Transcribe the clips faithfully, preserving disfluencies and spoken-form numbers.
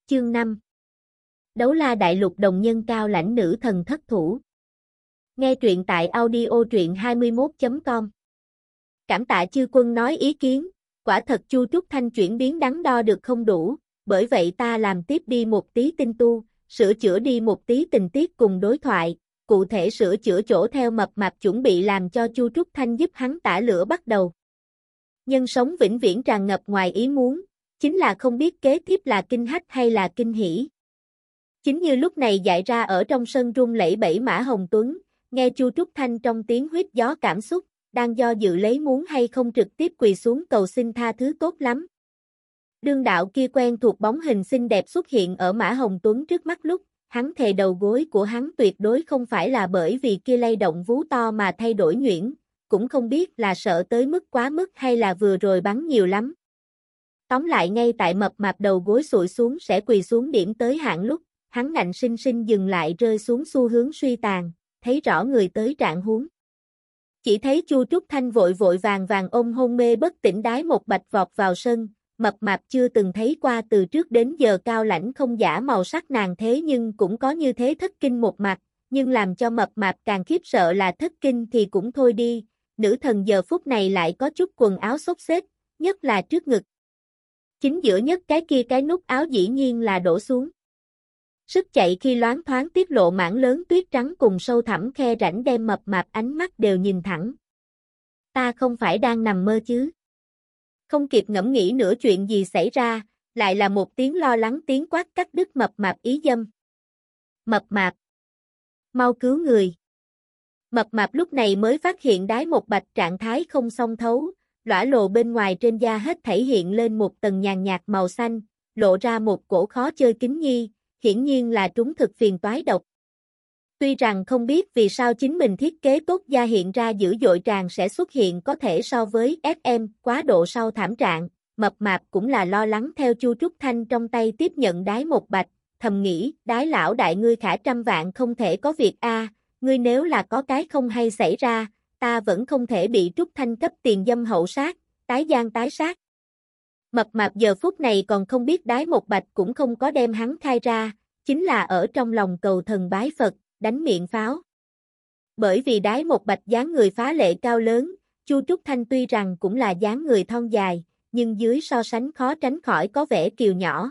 Chương năm. Đấu la đại lục đồng nhân cao lãnh nữ thần thất thủ. Nghe truyện tại audio truyện hai mươi mốt chấm com. Cảm tạ chư quân nói ý kiến, quả thật Chu Trúc Thanh chuyển biến đắn đo được không đủ, bởi vậy ta làm tiếp đi một tí tinh tu, sửa chữa đi một tí tình tiết cùng đối thoại, cụ thể sửa chữa chỗ theo mập mạp chuẩn bị làm cho Chu Trúc Thanh giúp hắn tả lửa bắt đầu. Nhân sống vĩnh viễn tràn ngập ngoài ý muốn, chính là không biết kế tiếp là kinh hách hay là kinh hỉ. Chính như lúc này dại ra ở trong sân rung lẫy bẫy Mã Hồng Tuấn, nghe Chu Trúc Thanh trong tiếng huýt gió cảm xúc, đang do dự lấy muốn hay không trực tiếp quỳ xuống cầu xin tha thứ tốt lắm. Đương đạo kia quen thuộc bóng hình xinh đẹp xuất hiện ở Mã Hồng Tuấn trước mắt lúc, hắn thề đầu gối của hắn tuyệt đối không phải là bởi vì kia lay động vú to mà thay đổi nhuyễn, cũng không biết là sợ tới mức quá mức hay là vừa rồi bắn nhiều lắm. Tóm lại ngay tại mập mạp đầu gối sụi xuống sẽ quỳ xuống điểm tới hạn lúc, hắn ngạnh sinh sinh dừng lại rơi xuống xu hướng suy tàn, thấy rõ người tới trạng huống. Chỉ thấy Chu Trúc Thanh vội vội vàng vàng ôm hôn mê bất tỉnh Đái Một Bạch vọt vào sân, mập mạp chưa từng thấy qua từ trước đến giờ cao lãnh không giả màu sắc nàng thế nhưng cũng có như thế thất kinh một mặt, nhưng làm cho mập mạp càng khiếp sợ là thất kinh thì cũng thôi đi, nữ thần giờ phút này lại có chút quần áo xốc xếch, nhất là trước ngực. Chính giữa nhất cái kia cái nút áo dĩ nhiên là đổ xuống. Sức chạy khi loáng thoáng tiết lộ mảng lớn tuyết trắng cùng sâu thẳm khe rãnh đem mập mạp ánh mắt đều nhìn thẳng. Ta không phải đang nằm mơ chứ? Không kịp ngẫm nghĩ nữa chuyện gì xảy ra, lại là một tiếng lo lắng tiếng quát cắt đứt mập mạp ý dâm. Mập mạp! Mau cứu người! Mập mạp lúc này mới phát hiện Đái Một Bạch trạng thái không song thấu, lõa lồ bên ngoài trên da hết thảy hiện lên một tầng nhàn nhạt màu xanh, lộ ra một cổ khó chơi kính nhi, hiển nhiên là trúng thực phiền toái độc. Tuy rằng không biết vì sao chính mình thiết kế tốt da hiện ra dữ dội tràn sẽ xuất hiện có thể so với ép em quá độ sau thảm trạng, mập mạp cũng là lo lắng theo Chu Trúc Thanh trong tay tiếp nhận Đái Một Bạch, thầm nghĩ, Đái lão đại ngươi khả trăm vạn không thể có việc a, ngươi nếu là có cái không hay xảy ra, ta vẫn không thể bị Trúc Thanh cấp tiền dâm hậu sát, tái gian tái sát. Mập mạp giờ phút này còn không biết Đái Một Bạch cũng không có đem hắn khai ra, chính là ở trong lòng cầu thần bái Phật, đánh miệng pháo. Bởi vì Đái Một Bạch dáng người phá lệ cao lớn, Chu Trúc Thanh tuy rằng cũng là dáng người thon dài, nhưng dưới so sánh khó tránh khỏi có vẻ kiều nhỏ.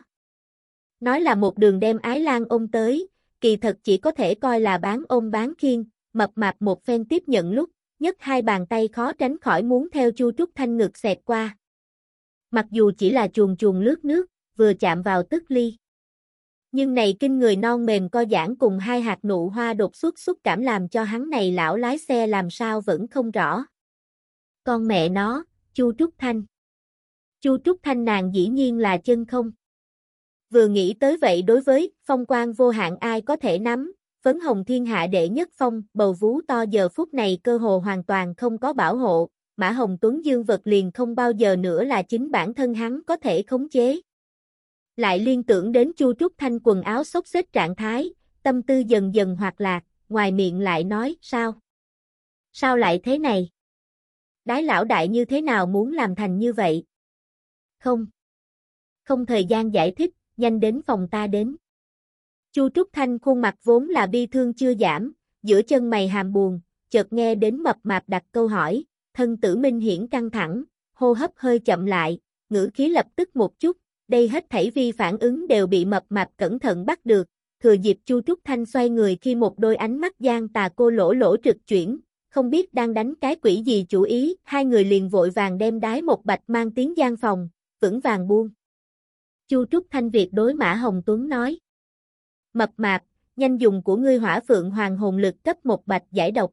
Nói là một đường đem Ái Lan ôm tới, kỳ thật chỉ có thể coi là bán ôm bán khiêng, mập mạp một phen tiếp nhận lúc, nhất hai bàn tay khó tránh khỏi muốn theo Chu Trúc Thanh ngực xẹt qua. Mặc dù chỉ là chuồn chuồn lướt nước, vừa chạm vào tức ly. Nhưng này kinh người non mềm co giãn cùng hai hạt nụ hoa đột xuất xúc cảm làm cho hắn này lão lái xe làm sao vẫn không rõ. Con mẹ nó, Chu Trúc Thanh. Chu Trúc Thanh nàng dĩ nhiên là chân không. Vừa nghĩ tới vậy đối với phong quang vô hạn ai có thể nắm, phấn hồng thiên hạ đệ nhất phong, bầu vú to giờ phút này cơ hồ hoàn toàn không có bảo hộ, Mã Hồng Tuấn dương vật liền không bao giờ nữa là chính bản thân hắn có thể khống chế. Lại liên tưởng đến Chu Trúc Thanh quần áo xốc xếch trạng thái, tâm tư dần dần hoạt lạc, ngoài miệng lại nói, sao? Sao lại thế này? Đái lão đại như thế nào muốn làm thành như vậy? Không. Không thời gian giải thích, nhanh đến phòng ta đến. Chu Trúc Thanh khuôn mặt vốn là bi thương chưa giảm, giữa chân mày hàm buồn, chợt nghe đến mập mạp đặt câu hỏi, thân tử minh hiển căng thẳng, hô hấp hơi chậm lại, ngữ khí lập tức một chút, đây hết thảy vi phản ứng đều bị mập mạp cẩn thận bắt được, thừa dịp Chu Trúc Thanh xoay người khi một đôi ánh mắt gian tà cô lỗ lỗ trực chuyển, không biết đang đánh cái quỷ gì chủ ý, hai người liền vội vàng đem Đái Một Bạch mang tiến gian phòng, vững vàng buông. Chu Trúc Thanh Việt đối Mã Hồng Tuấn nói. Mập mạp, nhanh dùng của ngươi Hỏa Phượng Hoàng hồn lực cấp một bạch giải độc.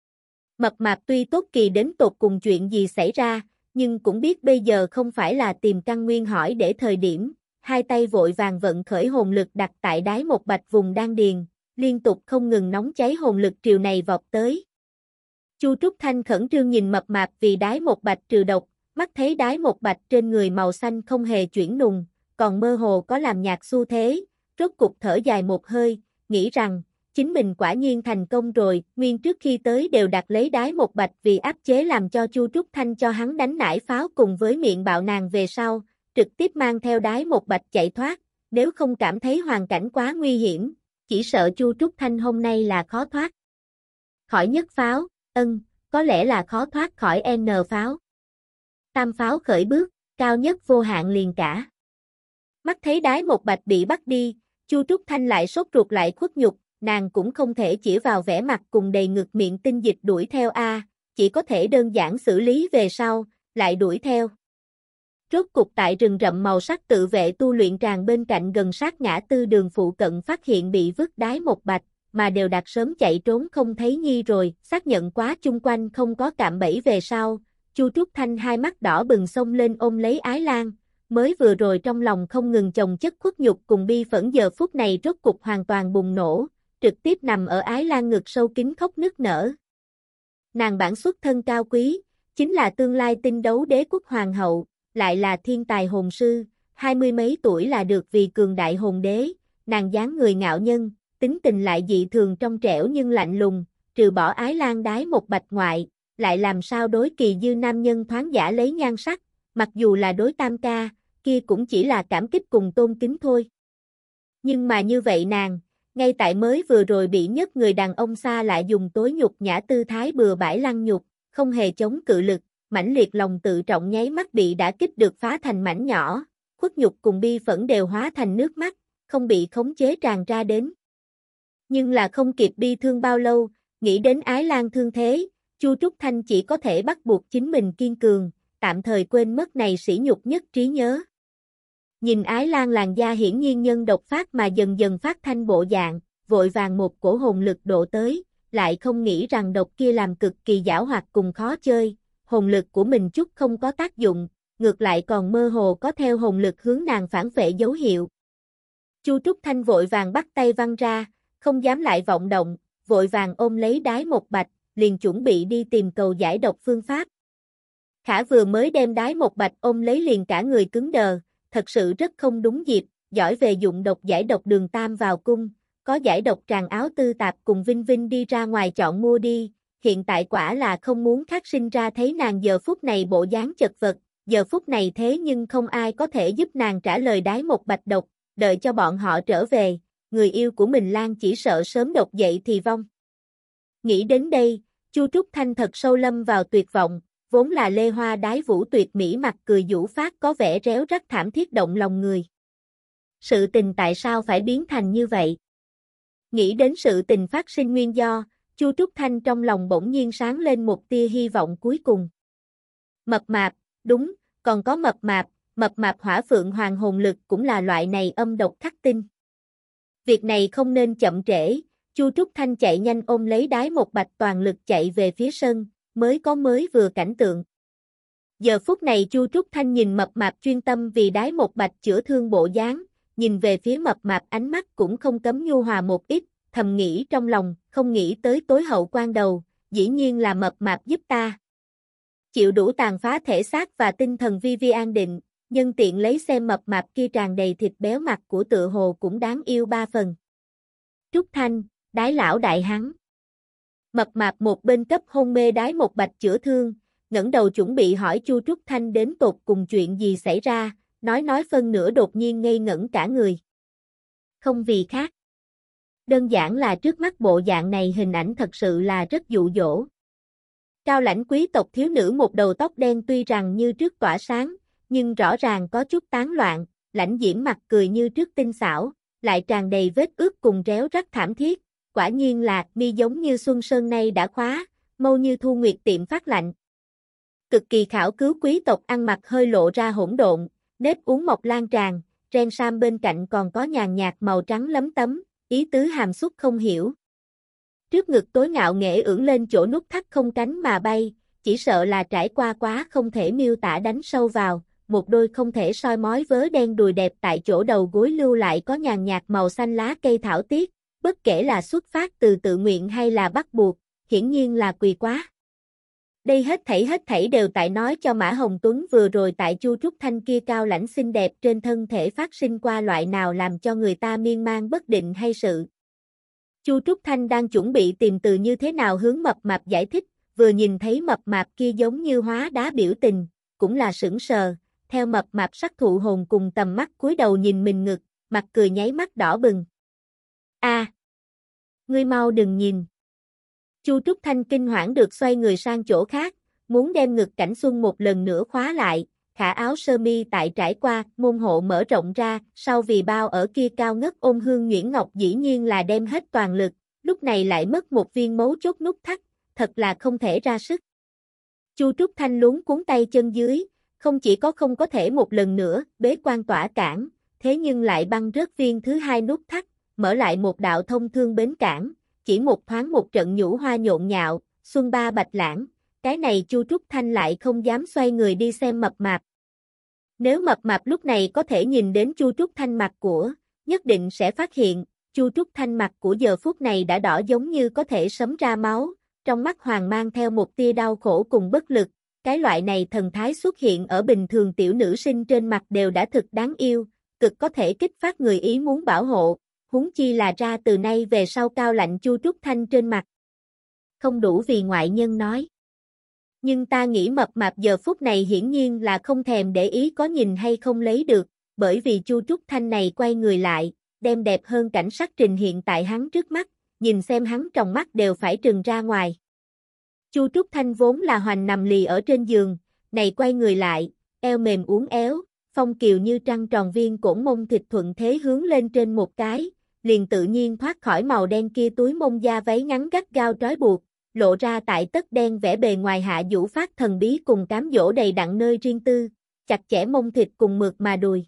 Mập mạp tuy tốt kỳ đến tột cùng chuyện gì xảy ra, nhưng cũng biết bây giờ không phải là tìm căn nguyên hỏi để thời điểm, hai tay vội vàng vận khởi hồn lực đặt tại Đái Một Bạch vùng đan điền, liên tục không ngừng nóng cháy hồn lực triều này vọt tới. Chu Trúc Thanh khẩn trương nhìn mập mạp vì Đái Một Bạch trừ độc, mắt thấy Đái Một Bạch trên người màu xanh không hề chuyển nùng, còn mơ hồ có làm nhạt xu thế, rốt cục thở dài một hơi, nghĩ rằng, chính mình quả nhiên thành công rồi, nguyên trước khi tới đều đặt lấy Đái Một Bạch vì áp chế làm cho Chu Trúc Thanh cho hắn đánh nải pháo cùng với miệng bạo nàng về sau, trực tiếp mang theo Đái Một Bạch chạy thoát, Nếu không cảm thấy hoàn cảnh quá nguy hiểm, chỉ sợ Chu Trúc Thanh hôm nay là khó thoát khỏi nhất pháo, ân, có lẽ là khó thoát khỏi N pháo. Tam pháo khởi bước, cao nhất vô hạn liền cả. Mắt thấy Đái Một Bạch bị bắt đi, Chu Trúc Thanh lại sốt ruột lại khuất nhục, nàng cũng không thể chỉ vào vẻ mặt cùng đầy ngực miệng tinh dịch đuổi theo a, chỉ có thể đơn giản xử lý về sau, lại đuổi theo. Rốt cục tại rừng rậm màu sắc tự vệ tu luyện tràng bên cạnh gần sát ngã tư đường phụ cận phát hiện bị vứt Đái Một Bạch, mà đều đạt sớm chạy trốn không thấy nhi rồi, xác nhận quá chung quanh không có cạm bẫy về sau, Chu Trúc Thanh hai mắt đỏ bừng xông lên ôm lấy Ái Lan, mới vừa rồi trong lòng không ngừng chồng chất khuất nhục cùng bi phẫn giờ phút này rốt cục hoàn toàn bùng nổ, trực tiếp nằm ở Ái Lan ngực sâu kín khóc nức nở. Nàng bản xuất thân cao quý, chính là tương lai tinh đấu đế quốc hoàng hậu, lại là thiên tài hồn sư, hai mươi mấy tuổi là được vì cường đại hồn đế, nàng dáng người ngạo nhân, tính tình lại dị thường trong trẻo nhưng lạnh lùng, trừ bỏ Ái Lan Đái Một Bạch ngoại, lại làm sao đối Kỳ Dư nam nhân thoáng giả lấy nhan sắc, mặc dù là đối Tam ca, kia cũng chỉ là cảm kích cùng tôn kính thôi. Nhưng mà như vậy nàng, ngay tại mới vừa rồi bị nhất người đàn ông xa lại dùng tối nhục nhã tư thái bừa bãi lăng nhục, không hề chống cự lực, mãnh liệt lòng tự trọng nháy mắt bị đã kích được phá thành mảnh nhỏ, khuất nhục cùng bi phẫn đều hóa thành nước mắt, không bị khống chế tràn ra đến. Nhưng là không kịp bi thương bao lâu, nghĩ đến Ái Lan thương thế, Chu Trúc Thanh chỉ có thể bắt buộc chính mình kiên cường, tạm thời quên mất này sỉ nhục nhất trí nhớ. Nhìn Ái Lan làn da hiển nhiên nhân độc phát mà dần dần phát thanh bộ dạng, vội vàng một cổ hồn lực độ tới, lại không nghĩ rằng độc kia làm cực kỳ giảo hoạt cùng khó chơi, hồn lực của mình chút không có tác dụng, ngược lại còn mơ hồ có theo hồn lực hướng nàng phản phệ dấu hiệu. Chu Trúc Thanh vội vàng bắt tay văng ra, không dám lại vọng động, vội vàng ôm lấy Đái Một Bạch, liền chuẩn bị đi tìm cầu giải độc phương pháp. Khả vừa mới đem Đái Một Bạch ôm lấy liền cả người cứng đờ, thật sự rất không đúng dịp, giỏi về dụng độc giải độc Đường Tam vào cung, có giải độc tràng áo tư tạp cùng Vinh Vinh đi ra ngoài chọn mua đi, hiện tại quả là không muốn khắc sinh ra thấy nàng giờ phút này bộ dáng chật vật, giờ phút này thế nhưng không ai có thể giúp nàng trả lời Đái Một Bạch độc, đợi cho bọn họ trở về, người yêu của mình Lan chỉ sợ sớm độc dậy thì vong. Nghĩ đến đây, Chu Trúc Thanh thật sâu lâm vào tuyệt vọng, vốn là lê hoa đái vũ tuyệt mỹ mặt cười giũ phát có vẻ réo rắt thảm thiết động lòng người. Sự tình tại sao phải biến thành như vậy? Nghĩ đến sự tình phát sinh nguyên do, Chu Trúc Thanh trong lòng bỗng nhiên sáng lên một tia hy vọng cuối cùng. Mập mạp, đúng, còn có mập mạp, mập mạp hỏa phượng hoàng hồn lực cũng là loại này âm độc khắc tinh. Việc này không nên chậm trễ, Chu Trúc Thanh chạy nhanh ôm lấy Đái Một Bạch toàn lực chạy về phía sân, mới có mới vừa cảnh tượng. Giờ phút này Chu Trúc Thanh nhìn mập mạp chuyên tâm vì Đái Một Bạch chữa thương bộ dáng, nhìn về phía mập mạp ánh mắt cũng không cấm nhu hòa một ít, thầm nghĩ trong lòng, không nghĩ tới tối hậu quan đầu, dĩ nhiên là mập mạp giúp ta. Chịu đủ tàn phá thể xác và tinh thần vi vi an định, nhân tiện lấy xem mập mạp kia tràn đầy thịt béo mặt của tựa hồ cũng đáng yêu ba phần. Trúc Thanh, Đái lão đại hắn. Mập mạp một bên cấp hôn mê Đái Một Bạch chữa thương, ngẩng đầu chuẩn bị hỏi Chu Trúc Thanh đến tột cùng chuyện gì xảy ra, nói nói phân nửa đột nhiên ngây ngẩn cả người. Không vì khác. Đơn giản là trước mắt bộ dạng này hình ảnh thật sự là rất dụ dỗ. Cao lãnh quý tộc thiếu nữ một đầu tóc đen tuy rằng như trước tỏa sáng, nhưng rõ ràng có chút tán loạn, lãnh diễm mặt cười như trước tinh xảo, lại tràn đầy vết ướt cùng réo rắt thảm thiết, quả nhiên là mi giống như xuân sơn nay đã khóa, mâu như thu nguyệt tiệm phát lạnh. Cực kỳ khảo cứu quý tộc ăn mặc hơi lộ ra hỗn độn, nếp uống mọc lan tràn, ren sam bên cạnh còn có nhàn nhạt màu trắng lấm tấm, ý tứ hàm xúc không hiểu. Trước ngực tối ngạo nghễ ưỡn lên chỗ nút thắt không cánh mà bay, chỉ sợ là trải qua quá không thể miêu tả đánh sâu vào, một đôi không thể soi mói vớ đen đùi đẹp tại chỗ đầu gối lưu lại có nhàn nhạt màu xanh lá cây thảo tiết, bất kể là xuất phát từ tự nguyện hay là bắt buộc, hiển nhiên là quỳ quá. Đây hết thảy hết thảy đều tại nói cho Mã Hồng Tuấn vừa rồi tại Chu Trúc Thanh kia cao lãnh xinh đẹp trên thân thể phát sinh qua loại nào làm cho người ta miên man bất định hay sự. Chu Trúc Thanh đang chuẩn bị tìm từ như thế nào hướng mập mạp giải thích, vừa nhìn thấy mập mạp kia giống như hóa đá biểu tình, cũng là sững sờ, theo mập mạp sắc thụ hồn cùng tầm mắt cúi đầu nhìn mình ngực, mặt cười nháy mắt đỏ bừng. A, ngươi mau đừng nhìn. Chu Trúc Thanh kinh hoảng được xoay người sang chỗ khác, muốn đem ngực Cảnh Xuân một lần nữa khóa lại, khả áo sơ mi tại trải qua, môn hộ mở rộng ra, sau vì bao ở kia cao ngất ôn hương nhuyễn ngọc dĩ nhiên là đem hết toàn lực, lúc này lại mất một viên mấu chốt nút thắt, thật là không thể ra sức. Chu Trúc Thanh luống cuốn tay chân dưới, không chỉ có không có thể một lần nữa bế quan tỏa cản, thế nhưng lại băng rớt viên thứ hai nút thắt, mở lại một đạo thông thương bến cảng, chỉ một thoáng một trận nhũ hoa nhộn nhạo, xuân ba bạch lãng, cái này Chu Trúc Thanh lại không dám xoay người đi xem mập mạp. Nếu mập mạp lúc này có thể nhìn đến Chu Trúc Thanh mặt của, nhất định sẽ phát hiện, Chu Trúc Thanh mặt của giờ phút này đã đỏ giống như có thể sấm ra máu, trong mắt hoàng mang theo một tia đau khổ cùng bất lực, cái loại này thần thái xuất hiện ở bình thường tiểu nữ sinh trên mặt đều đã thực đáng yêu, cực có thể kích phát người ý muốn bảo hộ, huống chi là ra từ nay về sau cao lạnh Chu Trúc Thanh trên mặt. Không đủ vì ngoại nhân nói. Nhưng ta nghĩ mập mạp giờ phút này hiển nhiên là không thèm để ý có nhìn hay không lấy được, bởi vì Chu Trúc Thanh này quay người lại, đem đẹp hơn cảnh sắc trình hiện tại hắn trước mắt, nhìn xem hắn trong mắt đều phải trừng ra ngoài. Chu Trúc Thanh vốn là hoành nằm lì ở trên giường, này quay người lại, eo mềm uốn éo, phong kiều như trăng tròn viên cổ mông thịt thuận thế hướng lên trên một cái, liền tự nhiên thoát khỏi màu đen kia túi mông da váy ngắn gắt gao trói buộc, lộ ra tại tất đen vẽ bề ngoài hạ vũ phát thần bí cùng cám dỗ đầy đặn nơi riêng tư, chặt chẽ mông thịt cùng mượt mà đùi.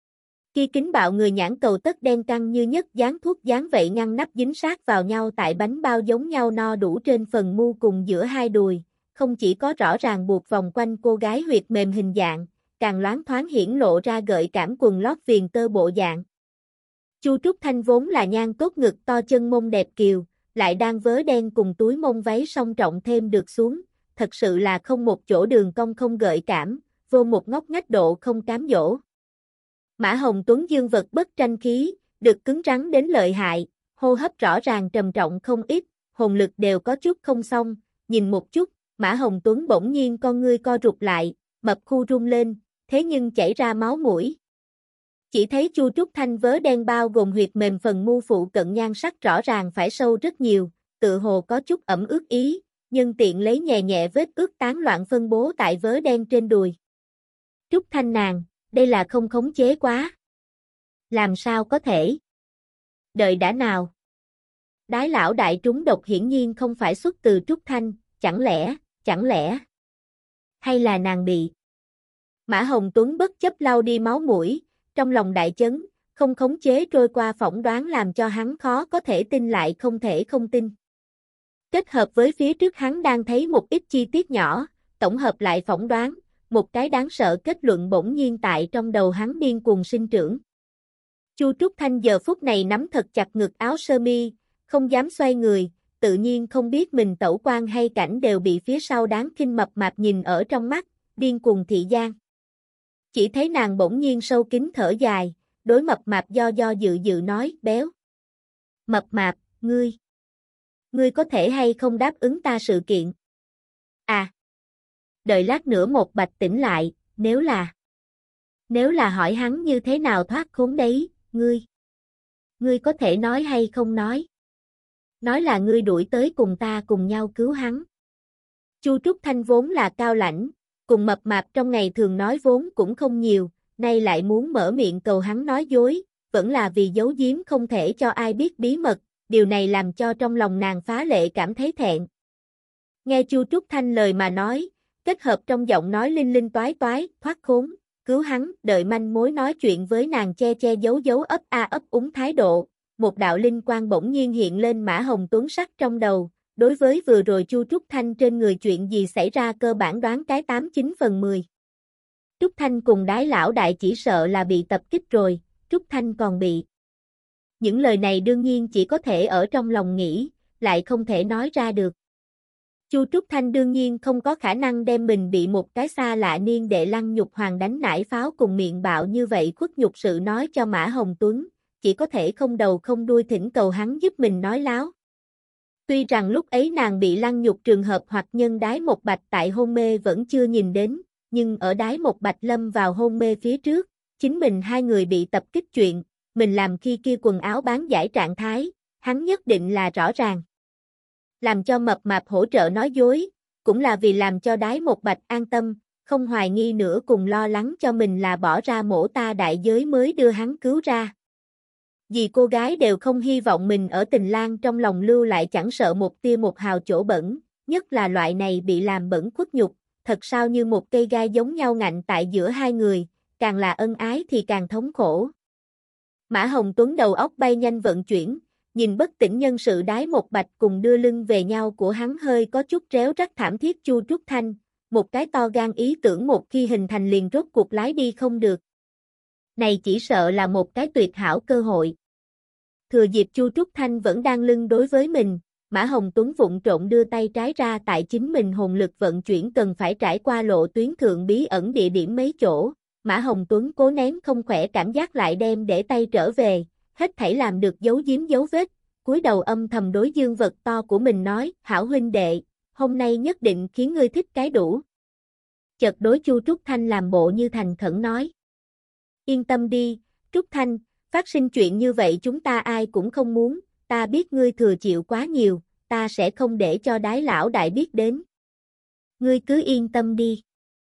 Kia kính bạo người nhãn cầu tất đen căng như nhất dán thuốc dán vậy ngăn nắp dính sát vào nhau tại bánh bao giống nhau no đủ trên phần mu cùng giữa hai đùi, không chỉ có rõ ràng buộc vòng quanh cô gái huyệt mềm hình dạng, càng loáng thoáng hiển lộ ra gợi cảm quần lót viền tơ bộ dạng. Chu Trúc Thanh vốn là nhan tốt ngực to chân mông đẹp kiều, lại đang vớ đen cùng túi mông váy song trọng thêm được xuống, thật sự là không một chỗ đường cong không gợi cảm, vô một ngóc ngách độ không cám dỗ. Mã Hồng Tuấn dương vật bất tranh khí, được cứng rắn đến lợi hại, hô hấp rõ ràng trầm trọng không ít, hồn lực đều có chút không xong, nhìn một chút, Mã Hồng Tuấn bỗng nhiên con ngươi co rụt lại, mập khu rung lên, thế nhưng chảy ra máu mũi. Chỉ thấy Chu Trúc Thanh vớ đen bao gồm huyệt mềm phần mu phụ cận nhan sắc rõ ràng phải sâu rất nhiều, tự hồ có chút ẩm ướt ý, nhân tiện lấy nhẹ nhẹ vết ướt tán loạn phân bố tại vớ đen trên đùi. Trúc Thanh nàng, đây là không khống chế quá. Làm sao có thể? Đợi đã nào. Đái lão đại trúng độc hiển nhiên không phải xuất từ Trúc Thanh, chẳng lẽ, chẳng lẽ. Hay là nàng bị. Mã Hồng Tuấn bất chấp lau đi máu mũi, trong lòng đại chấn, không khống chế trôi qua phỏng đoán làm cho hắn khó có thể tin lại không thể không tin. Kết hợp với phía trước hắn đang thấy một ít chi tiết nhỏ, tổng hợp lại phỏng đoán, một cái đáng sợ kết luận bỗng nhiên tại trong đầu hắn điên cuồng sinh trưởng. Chu Trúc Thanh giờ phút này nắm thật chặt ngực áo sơ mi, không dám xoay người, tự nhiên không biết mình tẩu quan hay cảnh đều bị phía sau đáng khinh mập mạp nhìn ở trong mắt, điên cuồng thị gian. Chỉ thấy nàng bỗng nhiên sâu kín thở dài, đối mập mạp do do dự dự nói, béo. Mập mạp, ngươi. Ngươi có thể hay không đáp ứng ta sự kiện? À. Đợi lát nữa một bạch tỉnh lại, nếu là. Nếu là hỏi hắn như thế nào thoát khốn đấy, ngươi. Ngươi có thể nói hay không nói? Nói là ngươi đuổi tới cùng ta cùng nhau cứu hắn. Chu Trúc Thanh vốn là cao lãnh, cùng mập mạp trong ngày thường nói vốn cũng không nhiều, nay lại muốn mở miệng cầu hắn nói dối, vẫn là vì giấu giếm không thể cho ai biết bí mật, điều này làm cho trong lòng nàng phá lệ cảm thấy thẹn. Nghe Chu Trúc Thanh lời mà nói, kết hợp trong giọng nói linh linh toái toái, thoát khốn, cứu hắn, đợi manh mối nói chuyện với nàng che che giấu giấu ấp a ấp úng thái độ, một đạo linh quang bỗng nhiên hiện lên Mã Hồng Tuấn sắc trong đầu. Đối với vừa rồi Chu Trúc Thanh trên người chuyện gì xảy ra cơ bản đoán cái tám chín phần mười. Trúc Thanh cùng đái lão đại chỉ sợ là bị tập kích rồi, Trúc Thanh còn bị. Những lời này đương nhiên chỉ có thể ở trong lòng nghĩ, lại không thể nói ra được. Chu Trúc Thanh đương nhiên không có khả năng đem mình bị một cái xa lạ niên đệ lăng nhục hoàng đánh nải pháo cùng miệng bạo như vậy khuất nhục sự nói cho Mã Hồng Tuấn, chỉ có thể không đầu không đuôi thỉnh cầu hắn giúp mình nói láo. Tuy rằng lúc ấy nàng bị lăng nhục trường hợp hoặc nhân đái một bạch tại hôn mê vẫn chưa nhìn đến, nhưng ở đái một bạch lâm vào hôn mê phía trước, chính mình hai người bị tập kích chuyện, mình làm khi kia quần áo bán giải trạng thái, hắn nhất định là rõ ràng. Làm cho mập mạp hỗ trợ nói dối, cũng là vì làm cho Đái Một Bạch an tâm, không hoài nghi nữa cùng lo lắng cho mình là bỏ ra mổ ta đại giới mới đưa hắn cứu ra. Vì cô gái đều không hy vọng mình ở tình lang trong lòng lưu lại chẳng sợ một tia một hào chỗ bẩn, nhất là loại này bị làm bẩn khuất nhục, thật sao như một cây gai giống nhau ngạnh tại giữa hai người, càng là ân ái thì càng thống khổ. Mã Hồng Tuấn đầu óc bay nhanh vận chuyển, nhìn bất tỉnh nhân sự Đái Một Bạch cùng đưa lưng về nhau của hắn hơi có chút réo rắt thảm thiết Chu Trúc Thanh, một cái to gan ý tưởng một khi hình thành liền rốt cuộc lái đi không được. Này chỉ sợ là một cái tuyệt hảo cơ hội. Thừa dịp Chu Trúc Thanh vẫn đang lưng đối với mình, Mã Hồng Tuấn vụng trộn đưa tay trái ra tại chính mình hồn lực vận chuyển cần phải trải qua lộ tuyến thượng bí ẩn địa điểm mấy chỗ. Mã Hồng Tuấn cố nén không khỏe cảm giác lại đem để tay trở về, hết thảy làm được giấu giếm dấu vết, cúi đầu âm thầm đối dương vật to của mình nói, hảo huynh đệ, hôm nay nhất định khiến ngươi thích cái đủ. Chợt đối Chu Trúc Thanh làm bộ như thành khẩn nói. Yên tâm đi, Trúc Thanh, phát sinh chuyện như vậy chúng ta ai cũng không muốn, ta biết ngươi thừa chịu quá nhiều, ta sẽ không để cho Đái lão đại biết đến. Ngươi cứ yên tâm đi.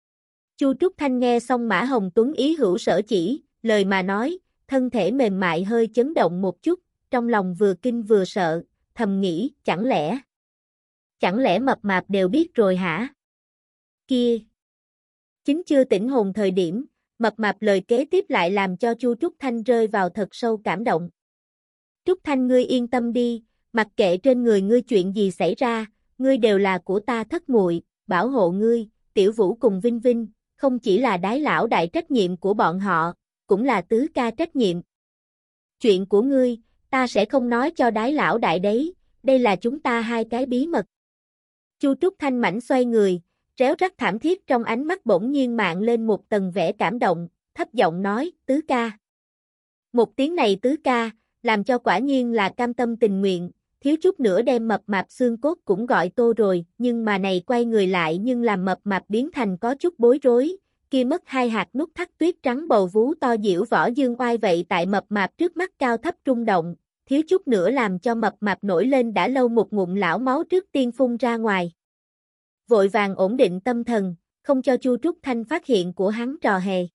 Chu Trúc Thanh nghe xong Mã Hồng Tuấn ý hữu sở chỉ, lời mà nói, thân thể mềm mại hơi chấn động một chút, trong lòng vừa kinh vừa sợ, thầm nghĩ, chẳng lẽ, chẳng lẽ mập mạp đều biết rồi hả? Kia! Chính chưa tỉnh hồn thời điểm, mập mạp lời kế tiếp lại làm cho Chu Trúc Thanh rơi vào thật sâu cảm động. Trúc Thanh ngươi yên tâm đi, mặc kệ trên người ngươi chuyện gì xảy ra, ngươi đều là của ta thất muội, bảo hộ ngươi, Tiểu Vũ cùng Vinh Vinh, không chỉ là Đái lão đại trách nhiệm của bọn họ, cũng là tứ ca trách nhiệm. Chuyện của ngươi, ta sẽ không nói cho Đái lão đại đấy, đây là chúng ta hai cái bí mật. Chu Trúc Thanh mảnh xoay người, réo rắt thảm thiết trong ánh mắt bỗng nhiên mạng lên một tầng vẻ cảm động, thấp giọng nói, tứ ca. Một tiếng này tứ ca, làm cho quả nhiên là cam tâm tình nguyện, thiếu chút nữa đem mập mạp xương cốt cũng gọi tô rồi, nhưng mà này quay người lại nhưng làm mập mạp biến thành có chút bối rối, kia mất hai hạt nút thắt tuyết trắng bầu vú to diễu võ dương oai vậy tại mập mạp trước mắt cao thấp rung động, thiếu chút nữa làm cho mập mạp nổi lên đã lâu một ngụm lão máu trước tiên phun ra ngoài. Vội vàng ổn định tâm thần, không cho Chu Trúc Thanh phát hiện của hắn trò hề.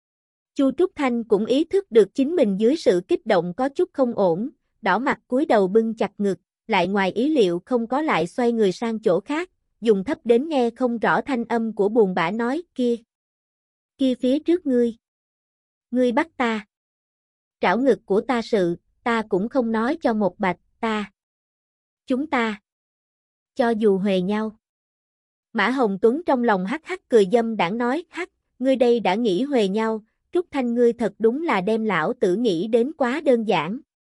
Chu Trúc Thanh cũng ý thức được chính mình dưới sự kích động có chút không ổn, đỏ mặt cúi đầu bưng chặt ngực, lại ngoài ý liệu không có lại xoay người sang chỗ khác, dùng thấp đến nghe không rõ thanh âm của buồn bã nói, kia. Kia phía trước ngươi. Ngươi bắt ta. Trảo ngực của ta sự, ta cũng không nói cho một bạch, ta. Chúng ta. Cho dù huề nhau. Mã Hồng Tuấn trong lòng hắc hắc cười dâm đảng nói, hắc, ngươi đây đã nghĩ huề nhau, Trúc Thanh ngươi thật đúng là đem lão tử nghĩ đến quá đơn giản.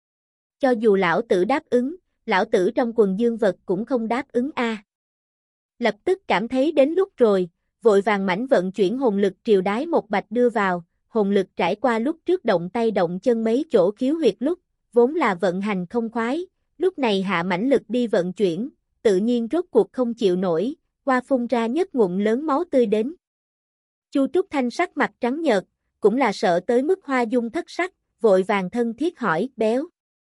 Cho dù lão tử đáp ứng, lão tử trong quần dương vật cũng không đáp ứng a. Lập tức cảm thấy đến lúc rồi, vội vàng mãnh vận chuyển hồn lực triều Đái Một Bạch đưa vào, hồn lực trải qua lúc trước động tay động chân mấy chỗ khiếu huyệt lúc, vốn là vận hành không khoái, lúc này hạ mãnh lực đi vận chuyển, tự nhiên rốt cuộc không chịu nổi, qua phun ra nhất ngụm lớn máu tươi đến. Chu Trúc Thanh sắc mặt trắng nhợt, cũng là sợ tới mức hoa dung thất sắc, vội vàng thân thiết hỏi, béo.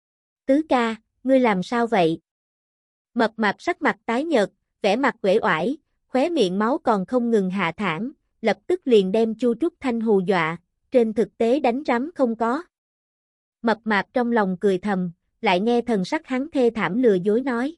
Tứ ca, ngươi làm sao vậy? Mập mạp sắc mặt tái nhợt, vẻ mặt uể oải, khóe miệng máu còn không ngừng hạ thản, lập tức liền đem Chu Trúc Thanh hù dọa, trên thực tế đánh rắm không có. Mập mạp trong lòng cười thầm, lại nghe thần sắc hắn thê thảm lừa dối nói.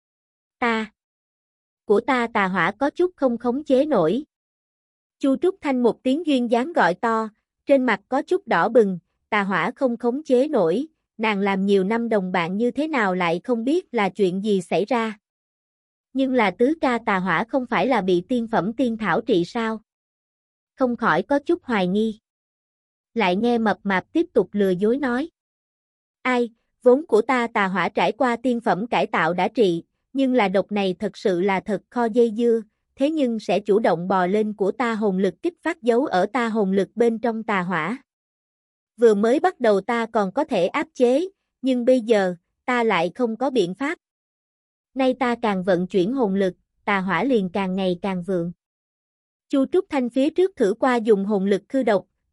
Ta, của ta tà hỏa có chút không khống chế nổi. Chu Trúc Thanh một tiếng duyên dáng gọi to, trên mặt có chút đỏ bừng, tà hỏa không khống chế nổi, nàng làm nhiều năm đồng bạn như thế nào lại không biết là chuyện gì xảy ra. Nhưng là tứ ca tà hỏa không phải là bị tiên phẩm tiên thảo trị sao? Không khỏi có chút hoài nghi. Lại nghe mập mạp tiếp tục lừa dối nói. Ai, vốn của ta tà hỏa trải qua tiên phẩm cải tạo đã trị, nhưng là độc này thật sự là thật kho dây dưa, thế nhưng sẽ chủ động bò lên của ta hồn lực kích phát dấu ở ta hồn lực bên trong tà hỏa. Vừa mới bắt đầu ta còn có thể áp chế, nhưng bây giờ, ta lại không có biện pháp. Nay ta càng vận chuyển hồn lực, tà hỏa liền càng ngày càng vượng. Chu Trúc Thanh phía trước thử qua dùng hồn lực khư độc,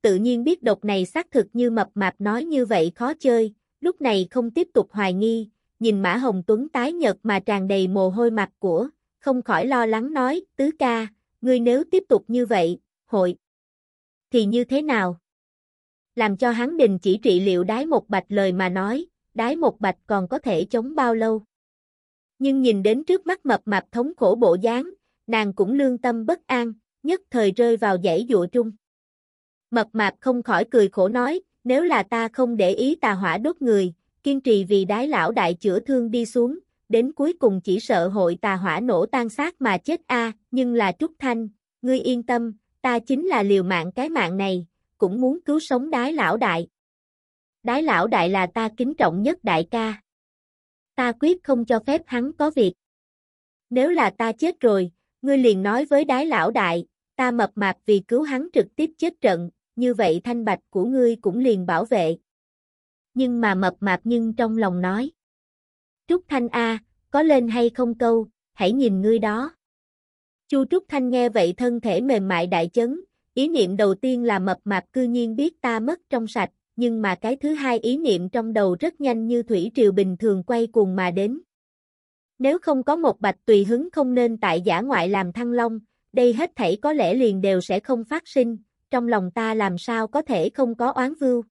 tự nhiên biết độc này xác thực như mập mạp nói như vậy khó chơi, lúc này không tiếp tục hoài nghi, nhìn Mã Hồng Tuấn tái nhợt mà tràn đầy mồ hôi mặt của, không khỏi lo lắng nói, tứ ca, ngươi nếu tiếp tục như vậy, hội thì như thế nào? Làm cho hắn đình chỉ trị liệu Đái Một Bạch lời mà nói, Đái Một Bạch còn có thể chống bao lâu? Nhưng nhìn đến trước mắt mập mạp thống khổ bộ dáng, nàng cũng lương tâm bất an, nhất thời rơi vào dãy dụa trung. Mập mạp không khỏi cười khổ nói, nếu là ta không để ý tà hỏa đốt người, kiên trì vì Đái lão đại chữa thương đi xuống, đến cuối cùng chỉ sợ hội tà hỏa nổ tan xác mà chết a, nhưng là Trúc Thanh, ngươi yên tâm, ta chính là liều mạng cái mạng này, cũng muốn cứu sống Đái lão đại. Đái lão đại là ta kính trọng nhất đại ca. Ta quyết không cho phép hắn có việc. Nếu là ta chết rồi, ngươi liền nói với Đái lão đại, ta mập mạp vì cứu hắn trực tiếp chết trận, như vậy thanh bạch của ngươi cũng liền bảo vệ. Nhưng mà mập mạp nhưng trong lòng nói. Trúc Thanh a, có lên hay không câu, hãy nhìn ngươi đó. Chu Trúc Thanh nghe vậy thân thể mềm mại đại chấn, ý niệm đầu tiên là mập mạp cư nhiên biết ta mất trong sạch, nhưng mà cái thứ hai ý niệm trong đầu rất nhanh như thủy triều bình thường quay cuồng mà đến. Nếu không có một bạch tùy hứng không nên tại giả ngoại làm thăng long, đây hết thảy có lẽ liền đều sẽ không phát sinh, trong lòng ta làm sao có thể không có oán vưu.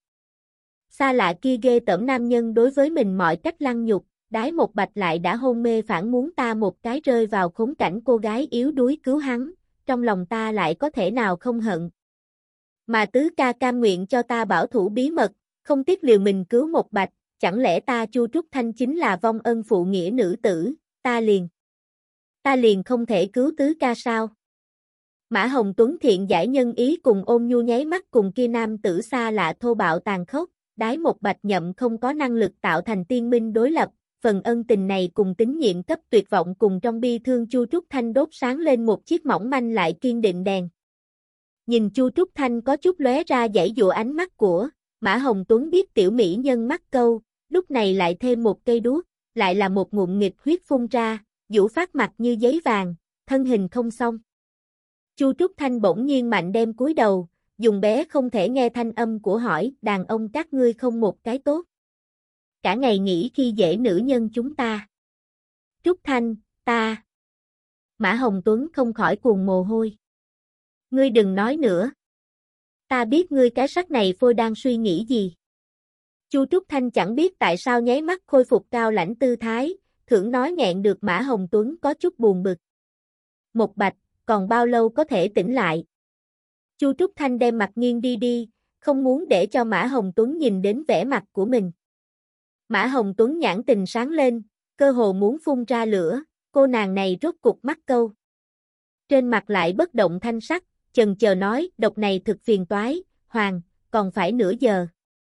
Xa lạ kia ghê tởm nam nhân đối với mình mọi cách lăng nhục, Đái Một Bạch lại đã hôn mê phản muốn ta một cái rơi vào khốn cảnh cô gái yếu đuối cứu hắn, trong lòng ta lại có thể nào không hận. Mà tứ ca cam nguyện cho ta bảo thủ bí mật, không tiếc liều mình cứu Một Bạch, chẳng lẽ ta Chu Trúc Thanh chính là vong ân phụ nghĩa nữ tử, ta liền. Ta liền không thể cứu tứ ca sao? Mã Hồng Tuấn thiện giải nhân ý cùng ôn nhu nháy mắt cùng kia nam tử xa lạ thô bạo tàn khốc, Đái Một Bạch nhậm không có năng lực tạo thành tiên minh đối lập, phần ân tình này cùng tín nhiệm cấp tuyệt vọng cùng trong bi thương Chu Trúc Thanh đốt sáng lên một chiếc mỏng manh lại kiên định đèn. Nhìn Chu Trúc Thanh có chút lóe ra dãy dụa ánh mắt của, Mã Hồng Tuấn biết tiểu mỹ nhân mắc câu, lúc này lại thêm một cây đuốc, lại là một ngụm nghịch huyết phun ra, vũ phát mặt như giấy vàng, thân hình không xong. Chu Trúc Thanh bỗng nhiên mạnh đem cúi đầu, dùng bé không thể nghe thanh âm của hỏi, đàn ông các ngươi không một cái tốt. Cả ngày nghĩ khi dễ nữ nhân chúng ta. Trúc Thanh, ta. Mã Hồng Tuấn không khỏi cuồng mồ hôi. Ngươi đừng nói nữa. Ta biết ngươi cái sắc này phôi đang suy nghĩ gì. Chu Trúc Thanh chẳng biết tại sao nháy mắt khôi phục cao lãnh tư thái, thưởng nói nghẹn được Mã Hồng Tuấn có chút buồn bực. Một Bạch, còn bao lâu có thể tỉnh lại? Chu Trúc Thanh đem mặt nghiêng đi đi, không muốn để cho Mã Hồng Tuấn nhìn đến vẻ mặt của mình. Mã Hồng Tuấn nhãn tình sáng lên, cơ hồ muốn phun ra lửa, cô nàng này rốt cục mắc câu. Trên mặt lại bất động thanh sắc, chần chờ nói, độc này thực phiền toái, hoàng, còn phải nửa giờ.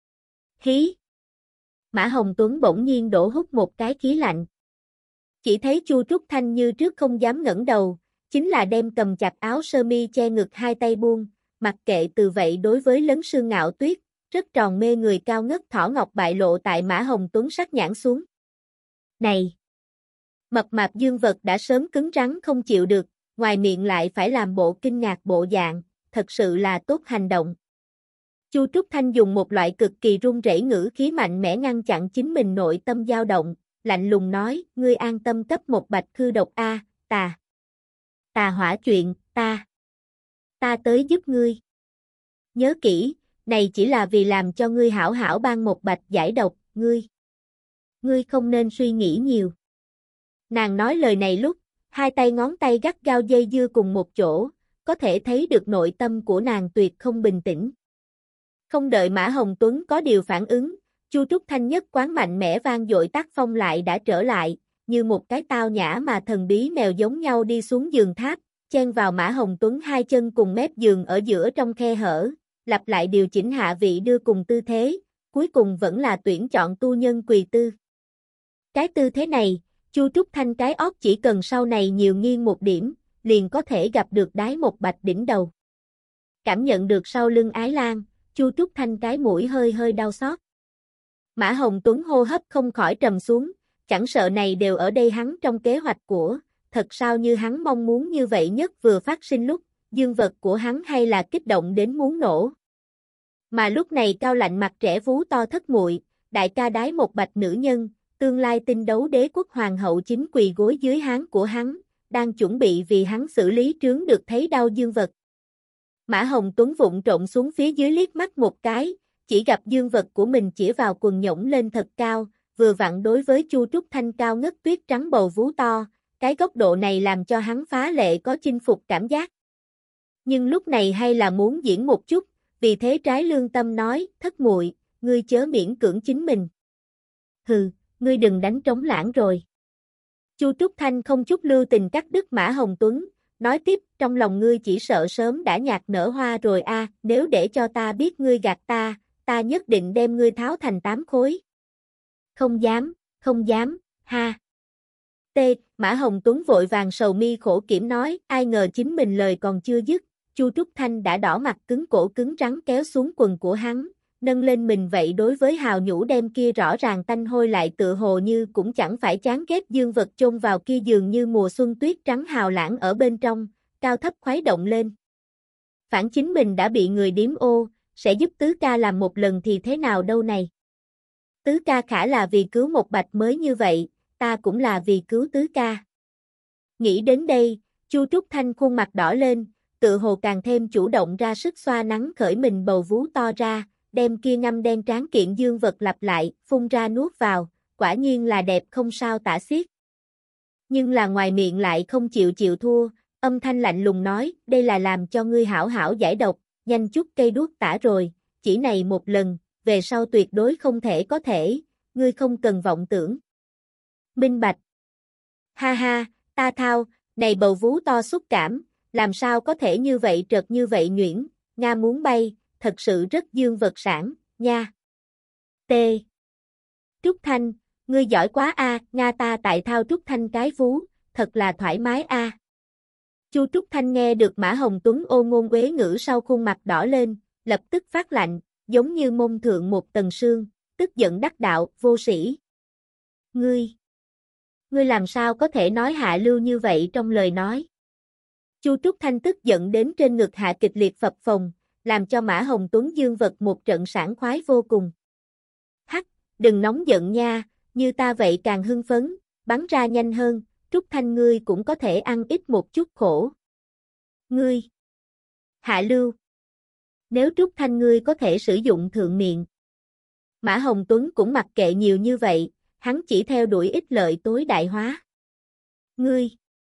Hí! Mã Hồng Tuấn bỗng nhiên đổ hút một cái khí lạnh. Chỉ thấy Chu Trúc Thanh như trước không dám ngẩng đầu, chính là đem cầm chặt áo sơ mi che ngực hai tay buông, mặc kệ từ vậy đối với lấn sương ngạo tuyết, rất tròn mê người cao ngất thỏ ngọc bại lộ tại Mã Hồng Tuấn sắc nhãn xuống. Này! Mập mạp dương vật đã sớm cứng rắn không chịu được, ngoài miệng lại phải làm bộ kinh ngạc bộ dạng, thật sự là tốt hành động. Chu Trúc Thanh dùng một loại cực kỳ run rẩy ngữ khí mạnh mẽ ngăn chặn chính mình nội tâm dao động, lạnh lùng nói, ngươi an tâm cấp một bạch khư độc a, tà. Tà hỏa chuyện, ta. Ta tới giúp ngươi. Nhớ kỹ, này chỉ là vì làm cho ngươi hảo hảo ban một bạch giải độc, ngươi. Ngươi không nên suy nghĩ nhiều. Nàng nói lời này lúc, hai tay ngón tay gắt gao dây dưa cùng một chỗ, có thể thấy được nội tâm của nàng tuyệt không bình tĩnh. Không đợi Mã Hồng Tuấn có điều phản ứng, Chu Trúc Thanh nhất quán mạnh mẽ vang dội tác phong lại đã trở lại, như một cái tao nhã mà thần bí mèo giống nhau đi xuống giường tháp, chen vào Mã Hồng Tuấn hai chân cùng mép giường ở giữa trong khe hở, lặp lại điều chỉnh hạ vị đưa cùng tư thế, cuối cùng vẫn là tuyển chọn tu nhân quỳ tư. Cái tư thế này, Chu Trúc Thanh cái óc chỉ cần sau này nhiều nghiêng một điểm, liền có thể gặp được Đái Một Bạch đỉnh đầu. Cảm nhận được sau lưng Ái Lan, Chu Trúc Thanh cái mũi hơi hơi đau xót. Mã Hồng Tuấn hô hấp không khỏi trầm xuống, chẳng sợ này đều ở đây hắn trong kế hoạch của, thật sao như hắn mong muốn như vậy nhất vừa phát sinh lúc, dương vật của hắn hay là kích động đến muốn nổ. Mà lúc này Cao Lạnh mặt trẻ vú to thất muội, đại ca Đái Một Bạch nữ nhân, tương lai tinh đấu đế quốc hoàng hậu chính quỳ gối dưới háng của hắn, đang chuẩn bị vì hắn xử lý trướng được thấy đau dương vật. Mã Hồng Tuấn vụng trộn xuống phía dưới liếc mắt một cái, chỉ gặp dương vật của mình chỉ vào quần nhỗng lên thật cao, vừa vặn đối với Chu Trúc Thanh cao ngất tuyết trắng bầu vú to, cái góc độ này làm cho hắn phá lệ có chinh phục cảm giác. Nhưng lúc này hay là muốn diễn một chút, vì thế trái lương tâm nói, thất muội, ngươi chớ miễn cưỡng chính mình. Hừ, ngươi đừng đánh trống lãng rồi. Chu Trúc Thanh không chút lưu tình cắt đứt Mã Hồng Tuấn, nói tiếp, trong lòng ngươi chỉ sợ sớm đã nhạt nở hoa rồi a, à, nếu để cho ta biết ngươi gạt ta, ta nhất định đem ngươi tháo thành tám khối. Không dám, không dám, ha. T. Mã Hồng Tuấn vội vàng sầu mi khổ kiểm nói, ai ngờ chính mình lời còn chưa dứt, Chu Trúc Thanh đã đỏ mặt cứng cổ cứng rắn kéo xuống quần của hắn, nâng lên mình vậy đối với hào nhũ đem kia rõ ràng tanh hôi lại tựa hồ như cũng chẳng phải chán ghét dương vật chôn vào kia dường như mùa xuân tuyết trắng hào lãng ở bên trong, cao thấp khuấy động lên. Phản chính mình đã bị người điếm ô, sẽ giúp tứ ca làm một lần thì thế nào đâu này. Tứ ca khả là vì cứu một bạch mới như vậy, ta cũng là vì cứu tứ ca. Nghĩ đến đây, Chu Trúc Thanh khuôn mặt đỏ lên, tự hồ càng thêm chủ động ra sức xoa nắng khởi mình bầu vú to ra, đem kia ngăm đen tráng kiện dương vật lặp lại, phun ra nuốt vào, quả nhiên là đẹp không sao tả xiết. Nhưng là ngoài miệng lại không chịu chịu thua, âm thanh lạnh lùng nói, đây là làm cho ngươi hảo hảo giải độc, nhanh chút cây đuốc tả rồi, chỉ này một lần, về sau tuyệt đối không thể có thể, ngươi không cần vọng tưởng. Minh bạch. Ha ha, ta thao, này bầu vú to xúc cảm, làm sao có thể như vậy trật như vậy nhuyễn, Nga muốn bay, thật sự rất dương vật sản, nha. T. Trúc Thanh, ngươi giỏi quá a, Nga ta tại thao Trúc Thanh cái vú, thật là thoải mái a. Chu Trúc Thanh nghe được Mã Hồng Tuấn ô ngôn uế ngữ sau khuôn mặt đỏ lên, lập tức phát lạnh, giống như mông thượng một tầng sương, tức giận đắc đạo, vô sĩ. Ngươi, ngươi làm sao có thể nói hạ lưu như vậy trong lời nói? Chu Trúc Thanh tức giận đến trên ngực hạ kịch liệt phập phồng, làm cho Mã Hồng Tuấn dương vật một trận sảng khoái vô cùng. Hắc, đừng nóng giận nha, như ta vậy càng hưng phấn, bắn ra nhanh hơn, Trúc Thanh ngươi cũng có thể ăn ít một chút khổ. Ngươi, hạ lưu, nếu Trúc Thanh ngươi có thể sử dụng thượng miệng. Mã Hồng Tuấn cũng mặc kệ nhiều như vậy, hắn chỉ theo đuổi ích lợi tối đại hóa. Ngươi,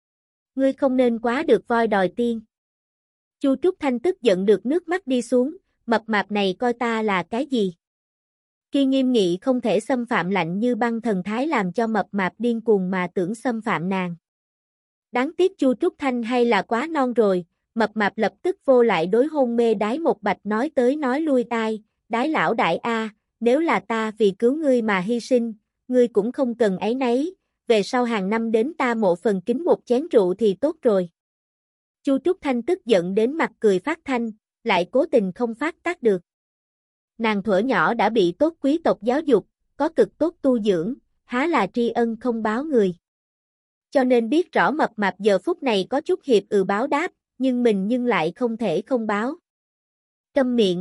ngươi không nên quá được voi đòi tiên. Chu Trúc Thanh tức giận được nước mắt đi xuống, mập mạp này coi ta là cái gì? Khi nghiêm nghị không thể xâm phạm lạnh như băng thần thái làm cho mập mạp điên cuồng mà tưởng xâm phạm nàng. Đáng tiếc Chu Trúc Thanh hay là quá non rồi, mập mạp lập tức vô lại đối hôn mê Đái Một Bạch nói tới nói lui tai, Đái lão đại a, nếu là ta vì cứu ngươi mà hy sinh, ngươi cũng không cần áy náy, về sau hàng năm đến ta mộ phần kính một chén rượu thì tốt rồi. Chu Trúc Thanh tức giận đến mặt cười phát thanh, lại cố tình không phát tác được. Nàng thuở nhỏ đã bị tốt quý tộc giáo dục, có cực tốt tu dưỡng, há là tri ân không báo người. Cho nên biết rõ mập mạp giờ phút này có chút hiệp ừ báo đáp, nhưng mình nhưng lại không thể không báo. Câm miệng.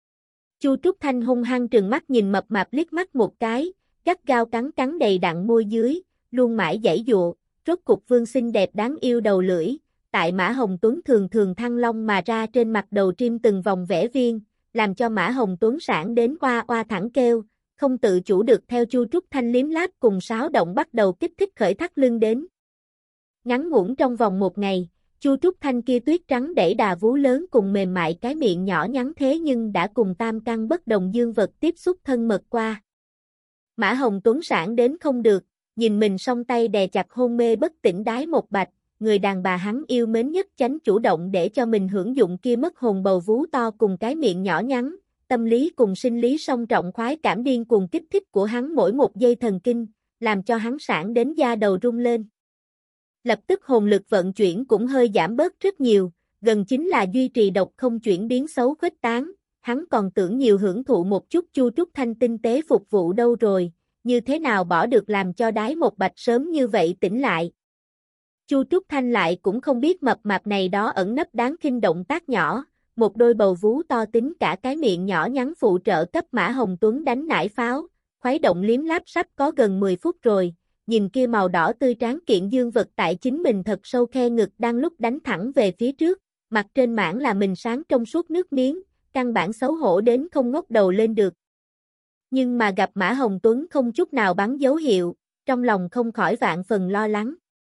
Chu Trúc Thanh hung hăng trừng mắt nhìn mập mạp liếc mắt một cái, gắt gao cắn cắn đầy đặn môi dưới, luôn mãi giãy dụa, rốt cục vương xinh đẹp đáng yêu đầu lưỡi, tại Mã Hồng Tuấn thường thường thăng long mà ra trên mặt đầu trim từng vòng vẽ viên, làm cho Mã Hồng Tuấn sảng đến oa oa thẳng kêu, không tự chủ được theo Chu Trúc Thanh liếm láp cùng sáo động bắt đầu kích thích khởi thắt lưng đến. Ngắn ngủn trong vòng một ngày, Chu Trúc Thanh kia tuyết trắng đẩy đà vú lớn cùng mềm mại cái miệng nhỏ nhắn thế nhưng đã cùng tam căn bất đồng dương vật tiếp xúc thân mật qua. Mã Hồng Tuấn sảng đến không được, nhìn mình song tay đè chặt hôn mê bất tỉnh Đái Một Bạch, người đàn bà hắn yêu mến nhất tránh chủ động để cho mình hưởng dụng kia mất hồn bầu vú to cùng cái miệng nhỏ nhắn, tâm lý cùng sinh lý song trọng khoái cảm điên cuồng kích thích của hắn mỗi một giây thần kinh, làm cho hắn sảng đến da đầu rung lên. Lập tức hồn lực vận chuyển cũng hơi giảm bớt rất nhiều, gần chính là duy trì độc không chuyển biến xấu khuếch tán, hắn còn tưởng nhiều hưởng thụ một chút Chu Trúc Thanh tinh tế phục vụ đâu rồi, như thế nào bỏ được làm cho Đái Một Bạch sớm như vậy tỉnh lại. Chu Trúc Thanh lại cũng không biết mập mạp này đó ẩn nấp đáng khinh động tác nhỏ, một đôi bầu vú to tính cả cái miệng nhỏ nhắn phụ trợ cấp Mã Hồng Tuấn đánh nải pháo, khuấy động liếm láp sắp có gần mười phút rồi, nhìn kia màu đỏ tươi tráng kiện dương vật tại chính mình thật sâu khe ngực đang lúc đánh thẳng về phía trước, mặt trên mảng là mình sáng trong suốt nước miếng, căn bản xấu hổ đến không ngóc đầu lên được. Nhưng mà gặp Mã Hồng Tuấn không chút nào bắn dấu hiệu, trong lòng không khỏi vạn phần lo lắng.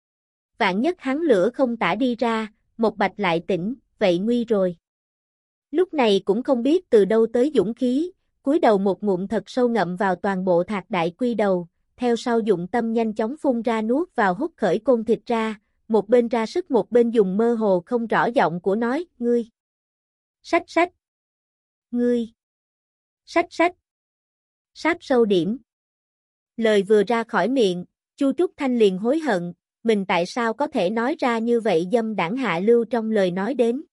Vạn nhất hắn lửa không tả đi ra, một bạch lại tỉnh, vậy nguy rồi. Lúc này cũng không biết từ đâu tới dũng khí, cúi đầu một ngụm thật sâu ngậm vào toàn bộ thạc đại quy đầu, theo sau dụng tâm nhanh chóng phun ra nuốt vào hút khởi côn thịt ra, một bên ra sức một bên dùng mơ hồ không rõ giọng của nói, ngươi. Sách sách. Ngươi. Sách sách. Sáp sâu điểm. Lời vừa ra khỏi miệng, Chu Trúc Thanh liền hối hận, mình tại sao có thể nói ra như vậy dâm đảng hạ lưu trong lời nói đến.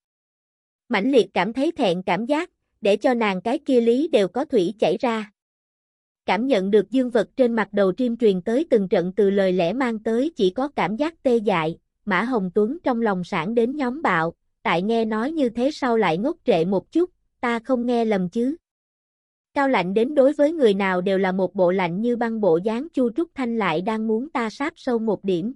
Mãnh liệt cảm thấy thẹn cảm giác, để cho nàng cái kia lý đều có thủy chảy ra. Cảm nhận được dương vật trên mặt đầu Trim truyền tới từng trận từ lời lẽ mang tới chỉ có cảm giác tê dại, Mã Hồng Tuấn trong lòng sản đến nhóm bạo, tại nghe nói như thế sau lại ngốc trệ một chút, ta không nghe lầm chứ. Cao lạnh đến đối với người nào đều là một bộ lạnh như băng bộ dáng Chu Trúc Thanh lại đang muốn ta sáp sâu một điểm.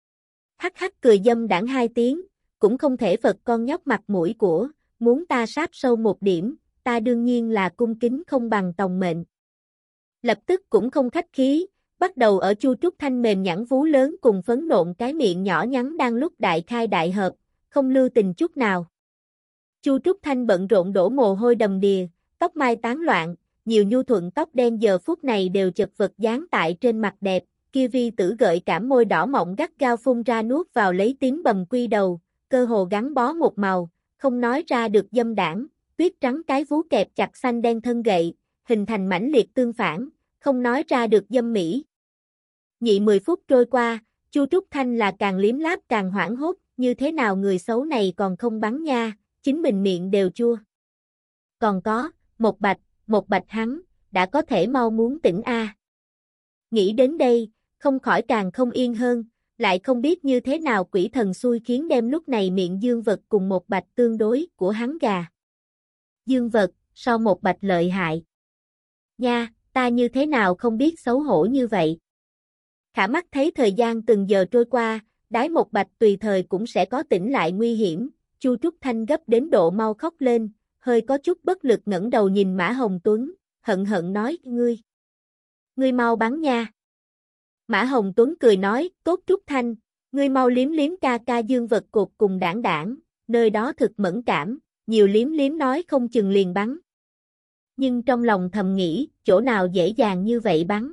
Hắc hắc cười dâm đảng hai tiếng, cũng không thể phật con nhóc mặt mũi của, muốn ta sáp sâu một điểm, ta đương nhiên là cung kính không bằng tòng mệnh. Lập tức cũng không khách khí, bắt đầu ở Chu Trúc Thanh mềm nhẵn vú lớn cùng phấn nộn cái miệng nhỏ nhắn đang lúc đại khai đại hợp, không lưu tình chút nào. Chu Trúc Thanh bận rộn đổ mồ hôi đầm đìa, tóc mai tán loạn, nhiều nhu thuận tóc đen giờ phút này đều chật vật dán tại trên mặt đẹp, kia vi tử gợi cảm môi đỏ mọng gắt gao phun ra nuốt vào lấy tím bầm quy đầu, cơ hồ gắn bó một màu, không nói ra được dâm đảng, tuyết trắng cái vú kẹp chặt xanh đen thân gậy, hình thành mãnh liệt tương phản, không nói ra được dâm mỹ. Nhị mười phút trôi qua, Chu Trúc Thanh là càng liếm láp càng hoảng hốt, như thế nào người xấu này còn không bắn nha, chính mình miệng đều chua. Còn có, một bạch, một bạch hắn, đã có thể mau muốn tỉnh a. Nghĩ đến đây, không khỏi càng không yên hơn, lại không biết như thế nào quỷ thần xui khiến đem lúc này miệng dương vật cùng một bạch tương đối của hắn gà. Dương vật, so một bạch lợi hại. Nha, ta như thế nào không biết xấu hổ như vậy. Khả mắt thấy thời gian từng giờ trôi qua, đái một bạch tùy thời cũng sẽ có tỉnh lại nguy hiểm, Chu Trúc Thanh gấp đến độ mau khóc lên, hơi có chút bất lực ngẩng đầu nhìn Mã Hồng Tuấn, hận hận nói, ngươi. Ngươi mau bắn nha. Mã Hồng Tuấn cười nói, tốt Trúc Thanh, ngươi mau liếm liếm ca ca dương vật cột cùng đảng đảng, nơi đó thực mẫn cảm, nhiều liếm liếm nói không chừng liền bắn. Nhưng trong lòng thầm nghĩ, chỗ nào dễ dàng như vậy bắn.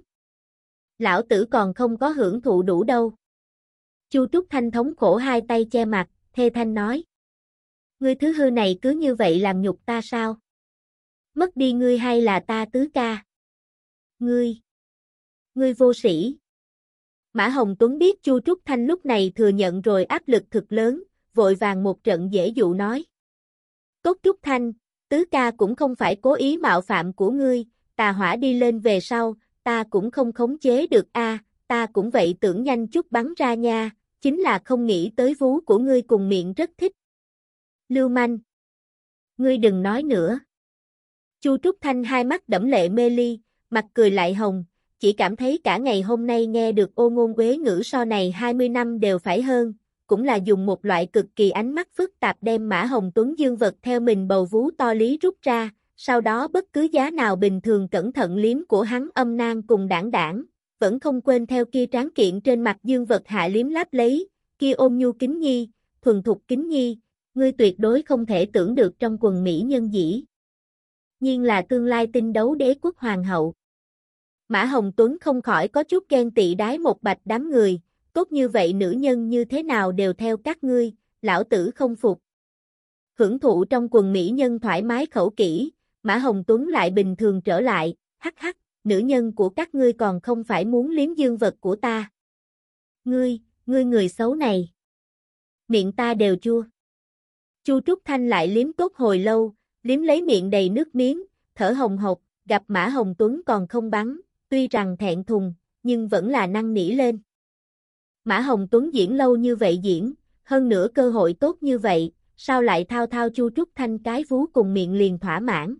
Lão tử còn không có hưởng thụ đủ đâu. Chu Trúc Thanh thống khổ hai tay che mặt, thê thanh nói. Ngươi thứ hư này cứ như vậy làm nhục ta sao? Mất đi ngươi hay là ta tứ ca? Ngươi! Ngươi vô sĩ! Mã Hồng Tuấn biết Chu Trúc Thanh lúc này thừa nhận rồi áp lực thực lớn, vội vàng một trận dễ dụ nói. Tốt Trúc Thanh, tứ ca cũng không phải cố ý mạo phạm của ngươi, tà hỏa đi lên về sau, ta cũng không khống chế được a, ta cũng vậy tưởng nhanh chút bắn ra nha, chính là không nghĩ tới vú của ngươi cùng miệng rất thích. Lưu manh! Ngươi đừng nói nữa. Chu Trúc Thanh hai mắt đẫm lệ mê ly, mặt cười lại hồng, chỉ cảm thấy cả ngày hôm nay nghe được ô ngôn uế ngữ so này hai mươi năm đều phải hơn, cũng là dùng một loại cực kỳ ánh mắt phức tạp đem Mã Hồng Tuấn dương vật theo mình bầu vú to lý rút ra, sau đó bất cứ giá nào bình thường cẩn thận liếm của hắn âm nang cùng đảng đảng, vẫn không quên theo kia tráng kiện trên mặt dương vật hạ liếm láp lấy, kia ôm nhu kính nhi, thuần thục kính nhi, ngươi tuyệt đối không thể tưởng được trong quần mỹ nhân dĩ. Nhưng là tương lai tinh đấu đế quốc hoàng hậu. Mã Hồng Tuấn không khỏi có chút ghen tị đái một bạch đám người, tốt như vậy nữ nhân như thế nào đều theo các ngươi, lão tử không phục. Hưởng thụ trong quần mỹ nhân thoải mái khẩu kỹ, Mã Hồng Tuấn lại bình thường trở lại, hắc hắc, nữ nhân của các ngươi còn không phải muốn liếm dương vật của ta. Ngươi, ngươi người xấu này. Miệng ta đều chua. Chu Trúc Thanh lại liếm tốt hồi lâu, liếm lấy miệng đầy nước miếng, thở hồng hộc, gặp Mã Hồng Tuấn còn không bắn, tuy rằng thẹn thùng, nhưng vẫn là năn nỉ lên. Mã Hồng Tuấn diễn lâu như vậy diễn, hơn nữa cơ hội tốt như vậy, sao lại thao thao Chu Trúc Thanh cái vú cùng miệng liền thỏa mãn.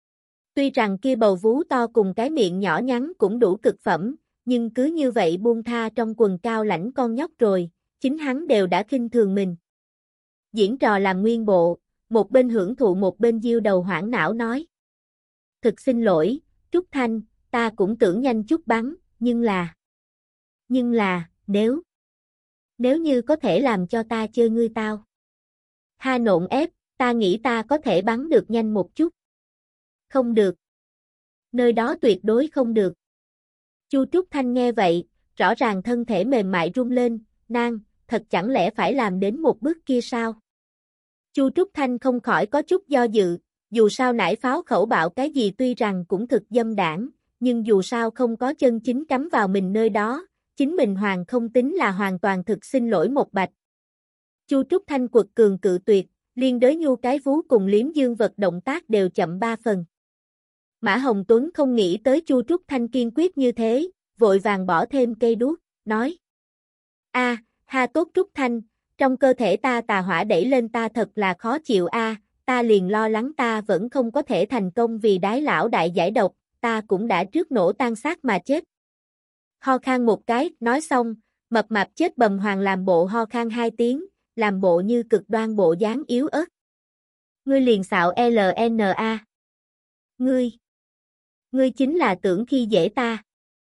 Tuy rằng kia bầu vú to cùng cái miệng nhỏ nhắn cũng đủ cực phẩm, nhưng cứ như vậy buông tha trong quần cao lãnh con nhóc rồi, chính hắn đều đã khinh thường mình. Diễn trò làm nguyên bộ, một bên hưởng thụ một bên diêu đầu hoảng não nói. Thực xin lỗi, Trúc Thanh, ta cũng tưởng nhanh chút bắn, nhưng là... Nhưng là, nếu... Nếu như có thể làm cho ta chơi ngươi tao. Ha nộn ép, ta nghĩ ta có thể bắn được nhanh một chút. Không được. Nơi đó tuyệt đối không được. Chu Trúc Thanh nghe vậy, rõ ràng thân thể mềm mại rung lên, nang, thật chẳng lẽ phải làm đến một bước kia sao? Chu Trúc Thanh không khỏi có chút do dự, dù sao nải pháo khẩu bạo cái gì tuy rằng cũng thực dâm đảng, nhưng dù sao không có chân chính cắm vào mình nơi đó, chính mình hoàng không tính là hoàn toàn thực xin lỗi một bạch. Chu Trúc Thanh quật cường cự tuyệt, liên đới nhu cái vú cùng liếm dương vật động tác đều chậm ba phần. Mã Hồng Tuấn không nghĩ tới Chu Trúc Thanh kiên quyết như thế, vội vàng bỏ thêm cây đuốc, nói. A, à, ha tốt Trúc Thanh, trong cơ thể ta tà hỏa đẩy lên ta thật là khó chịu a, à, ta liền lo lắng ta vẫn không có thể thành công vì đái lão đại giải độc, ta cũng đã trước nổ tan xác mà chết. Ho khan một cái, nói xong, mập mạp chết bầm hoàng làm bộ ho khan hai tiếng, làm bộ như cực đoan bộ dáng yếu ớt. Ngươi liền xạo lờ en a. Ngươi. Ngươi chính là tưởng khi dễ ta.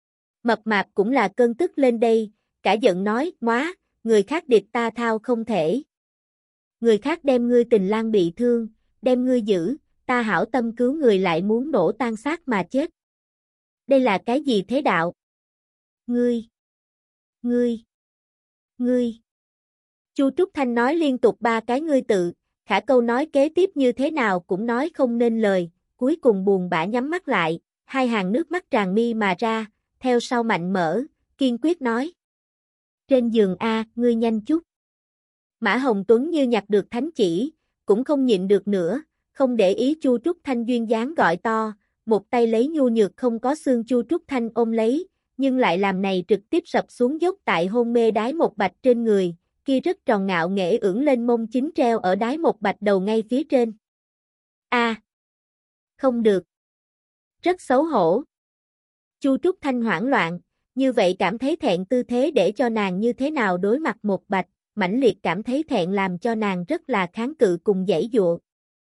Mập mạp cũng là cơn tức lên đây, cả giận nói, móa, người khác địch ta thao không thể. Người khác đem ngươi tình lang bị thương, đem ngươi giữ, ta hảo tâm cứu người lại muốn nổ tan xác mà chết. Đây là cái gì thế đạo? Ngươi. Ngươi. Ngươi. Chu Trúc Thanh nói liên tục ba cái ngươi tự, khả câu nói kế tiếp như thế nào cũng nói không nên lời, cuối cùng buồn bã nhắm mắt lại, hai hàng nước mắt tràn mi mà ra, theo sau mạnh mở, kiên quyết nói. Trên giường A, ngươi nhanh chút. Mã Hồng Tuấn như nhặt được thánh chỉ, cũng không nhịn được nữa, không để ý Chu Trúc Thanh duyên dáng gọi to, một tay lấy nhu nhược không có xương Chu Trúc Thanh ôm lấy, nhưng lại làm này trực tiếp sập xuống dốc tại hôn mê đái một bạch trên người, kia rất tròn ngạo nghễ ưỡn lên mông chính treo ở đái một bạch đầu ngay phía trên. A, à, không được. Rất xấu hổ. Chu Trúc Thanh hoảng loạn, như vậy cảm thấy thẹn tư thế để cho nàng như thế nào đối mặt một bạch, mãnh liệt cảm thấy thẹn làm cho nàng rất là kháng cự cùng giãy dụa.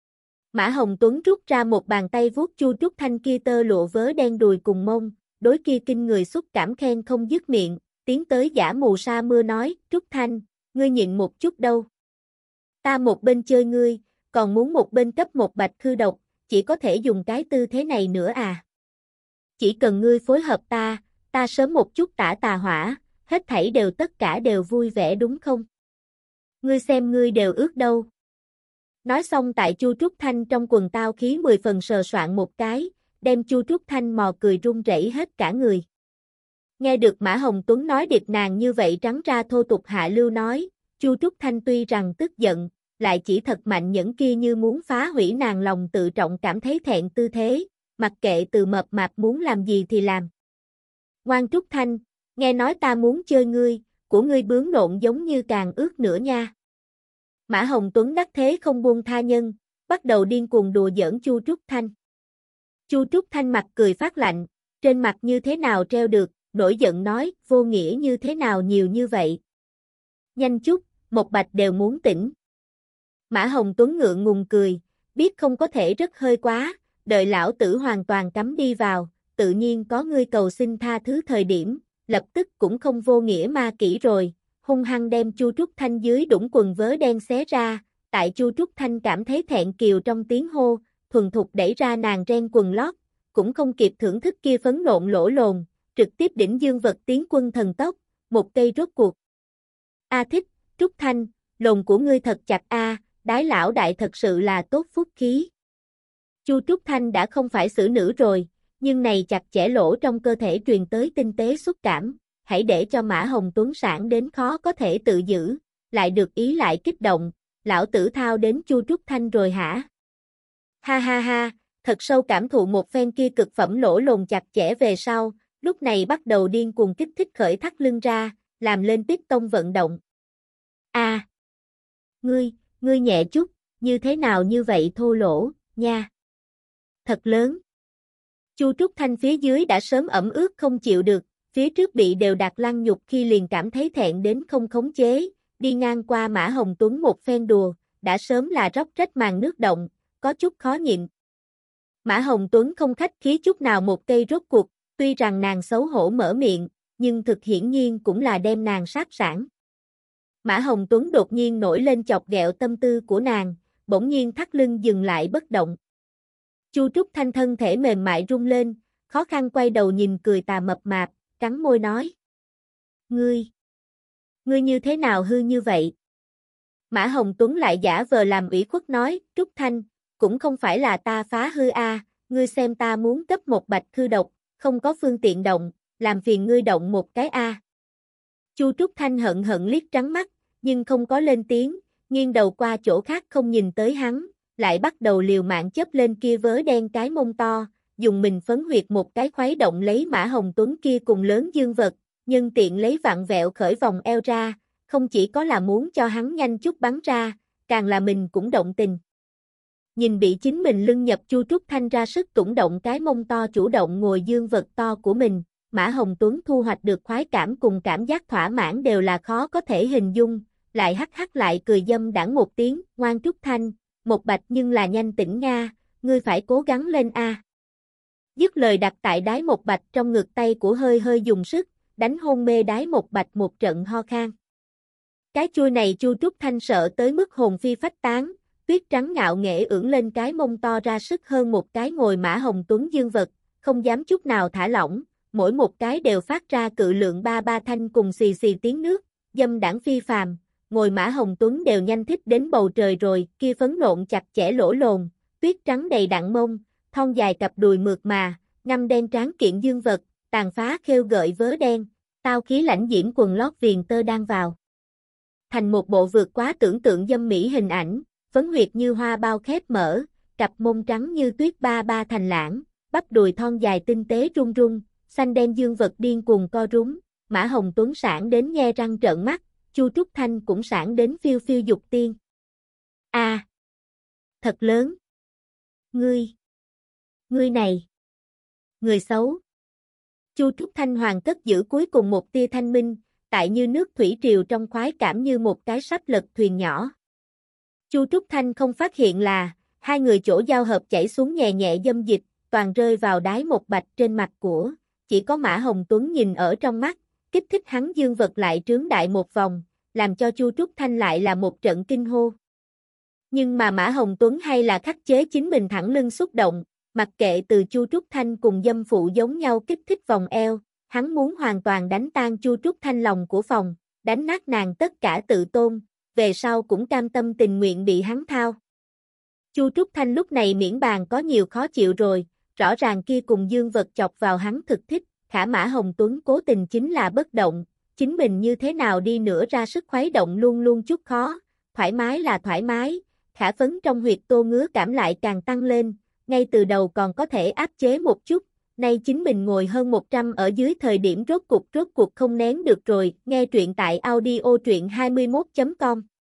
Mã Hồng Tuấn rút ra một bàn tay vuốt Chu Trúc Thanh kia tơ lụa vớ đen đùi cùng mông, đối kia kinh người xúc cảm khen không dứt miệng, tiến tới giả mù sa mưa nói, Trúc Thanh, ngươi nhịn một chút đâu. Ta một bên chơi ngươi, còn muốn một bên cấp một bạch khư độc, chỉ có thể dùng cái tư thế này nữa à. Chỉ cần ngươi phối hợp ta, ta sớm một chút tả tà hỏa, hết thảy đều tất cả đều vui vẻ đúng không? Ngươi xem ngươi đều ướt đâu. Nói xong tại Chu Trúc Thanh trong quần tao khí mười phần sờ soạn một cái, đem Chu Trúc Thanh mò cười run rẩy hết cả người. Nghe được Mã Hồng Tuấn nói điệp nàng như vậy trắng ra thô tục hạ lưu nói, Chu Trúc Thanh tuy rằng tức giận, lại chỉ thật mạnh những kia như muốn phá hủy nàng lòng tự trọng cảm thấy thẹn tư thế, mặc kệ từ mập mạp muốn làm gì thì làm. Ngoan Trúc Thanh, nghe nói ta muốn chơi ngươi, của ngươi bướng nộn giống như càng ướt nữa nha. Mã Hồng Tuấn đắc thế không buông tha nhân, bắt đầu điên cuồng đùa giỡn Chu Trúc Thanh. Chu Trúc Thanh mặt cười phát lạnh, trên mặt như thế nào treo được, nổi giận nói, vô nghĩa như thế nào nhiều như vậy. Nhanh chút, một bạch đều muốn tỉnh. Mã Hồng Tuấn ngượng ngùng cười, biết không có thể rất hơi quá, đợi lão tử hoàn toàn cắm đi vào, tự nhiên có ngươi cầu xin tha thứ thời điểm, lập tức cũng không vô nghĩa ma kỹ rồi, hung hăng đem Chu Trúc Thanh dưới đũng quần vớ đen xé ra, tại Chu Trúc Thanh cảm thấy thẹn kiều trong tiếng hô, thuần thục đẩy ra nàng ren quần lót, cũng không kịp thưởng thức kia phấn nộn lỗ lồn, trực tiếp đỉnh dương vật tiến quân thần tốc, một cây rốt cuộc. A thích, Trúc Thanh, lồn của ngươi thật chặt a, đái lão đại thật sự là tốt phúc khí. Chu Trúc Thanh đã không phải xử nữ rồi, nhưng này chặt chẽ lỗ trong cơ thể truyền tới tinh tế xúc cảm, hãy để cho Mã Hồng Tuấn sản đến khó có thể tự giữ, lại được ý lại kích động, lão tử thao đến Chu Trúc Thanh rồi hả? Ha ha ha, thật sâu cảm thụ một phen kia cực phẩm lỗ lồn chặt chẽ về sau, lúc này bắt đầu điên cuồng kích thích khởi thắt lưng ra, làm lên piston vận động. A, à, ngươi, ngươi nhẹ chút, như thế nào như vậy thô lỗ, nha. Thật lớn. Chu Trúc Thanh phía dưới đã sớm ẩm ướt không chịu được, phía trước bị đều đặt lăng nhục khi liền cảm thấy thẹn đến không khống chế, đi ngang qua Mã Hồng Tuấn một phen đùa, đã sớm là róc rách màn nước động, có chút khó nhịn. Mã Hồng Tuấn không khách khí chút nào một cây rốt cuộc, tuy rằng nàng xấu hổ mở miệng, nhưng thực hiển nhiên cũng là đem nàng sát sản. Mã Hồng Tuấn đột nhiên nổi lên chọc ghẹo tâm tư của nàng, bỗng nhiên thắt lưng dừng lại bất động. Chu Trúc Thanh thân thể mềm mại rung lên, khó khăn quay đầu nhìn cười tà mập mạp, cắn môi nói. Ngươi, ngươi như thế nào hư như vậy? Mã Hồng Tuấn lại giả vờ làm ủy khuất nói, Trúc Thanh, cũng không phải là ta phá hư a, ngươi xem ta muốn cấp một bạch khư độc, không có phương tiện động, làm phiền ngươi động một cái a. Chu Trúc Thanh hận hận liếc trắng mắt, nhưng không có lên tiếng, nghiêng đầu qua chỗ khác không nhìn tới hắn, lại bắt đầu liều mạng chớp lên kia vớ đen cái mông to, dùng mình phấn huyệt một cái khuấy động lấy Mã Hồng Tuấn kia cùng lớn dương vật, nhân tiện lấy vặn vẹo khởi vòng eo ra, không chỉ có là muốn cho hắn nhanh chút bắn ra, càng là mình cũng động tình. Nhìn bị chính mình lưng nhập Chu Trúc Thanh ra sức tủng động cái mông to chủ động ngồi dương vật to của mình, Mã Hồng Tuấn thu hoạch được khoái cảm cùng cảm giác thỏa mãn đều là khó có thể hình dung, lại hắc hắc lại cười dâm đãng một tiếng, ngoan Trúc Thanh, một bạch nhưng là nhanh tỉnh Nga, ngươi phải cố gắng lên a. Dứt lời đặt tại đái một bạch trong ngực tay của hơi hơi dùng sức, đánh hôn mê đái một bạch một trận ho khan. Cái chui này Chu Trúc Thanh sợ tới mức hồn phi phách tán, tuyết trắng ngạo nghễ ưỡn lên cái mông to ra sức hơn một cái ngồi Mã Hồng Tuấn dương vật, không dám chút nào thả lỏng, mỗi một cái đều phát ra cự lượng ba ba thanh cùng xì xì tiếng nước, dâm đảng phi phàm, ngồi Mã Hồng Tuấn đều nhanh thích đến bầu trời rồi, kia phấn nộn chặt chẽ lỗ lồn, tuyết trắng đầy đặn mông, thon dài cặp đùi mượt mà, ngăm đen tráng kiện dương vật, tàn phá khêu gợi vớ đen, tao khí lãnh diễm quần lót viền tơ đang vào. Thành một bộ vượt quá tưởng tượng dâm mỹ hình ảnh, phấn huyệt như hoa bao khép mở, cặp mông trắng như tuyết ba ba thành lãng, bắp đùi thon dài tinh tế rung rung, xanh đen dương vật điên cuồng co rúm, Mã Hồng Tuấn sảng đến nhe răng trợn mắt, Chu Trúc Thanh cũng sảng đến phiêu phiêu dục tiên. A, à, thật lớn. Ngươi, ngươi này, người xấu. Chu Trúc Thanh hoàn cất giữ cuối cùng một tia thanh minh, tại như nước thủy triều trong khoái cảm như một cái sắp lật thuyền nhỏ. Chu Trúc Thanh không phát hiện là, hai người chỗ giao hợp chảy xuống nhẹ nhẹ dâm dịch, toàn rơi vào đái một bạch trên mặt của, chỉ có Mã Hồng Tuấn nhìn ở trong mắt, kích thích hắn dương vật lại trướng đại một vòng, làm cho Chu Trúc Thanh lại là một trận kinh hô. Nhưng mà Mã Hồng Tuấn hay là khắc chế chính mình thẳng lưng xúc động, mặc kệ từ Chu Trúc Thanh cùng dâm phụ giống nhau kích thích vòng eo, hắn muốn hoàn toàn đánh tan Chu Trúc Thanh lòng của phòng, đánh nát nàng tất cả tự tôn, về sau cũng cam tâm tình nguyện bị hắn thao. Chu Trúc Thanh lúc này miễn bàn có nhiều khó chịu rồi, rõ ràng kia cùng dương vật chọc vào hắn thực thích, khả Mã Hồng Tuấn cố tình chính là bất động, chính mình như thế nào đi nữa ra sức khuấy động luôn luôn chút khó, thoải mái là thoải mái, khả phấn trong huyệt tô ngứa cảm lại càng tăng lên, ngay từ đầu còn có thể áp chế một chút, nay chính mình ngồi hơn một trăm ở dưới thời điểm rốt cục rốt cuộc không nén được rồi, nghe truyện tại audio truyện hai mươi mốt chấm com.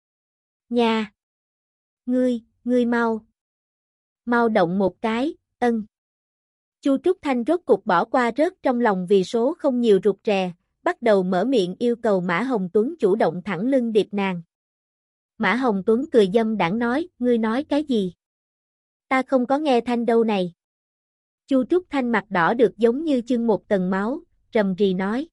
Nha! Ngươi, ngươi mau! Mau động một cái, ân! Chu Trúc Thanh rốt cục bỏ qua rớt trong lòng vì số không nhiều rụt rè, bắt đầu mở miệng yêu cầu Mã Hồng Tuấn chủ động thẳng lưng điệp nàng. Mã Hồng Tuấn cười dâm đãng nói, ngươi nói cái gì? Ta không có nghe thanh đâu này. Chu Trúc Thanh mặt đỏ được giống như chưng một tầng máu, rầm rì nói.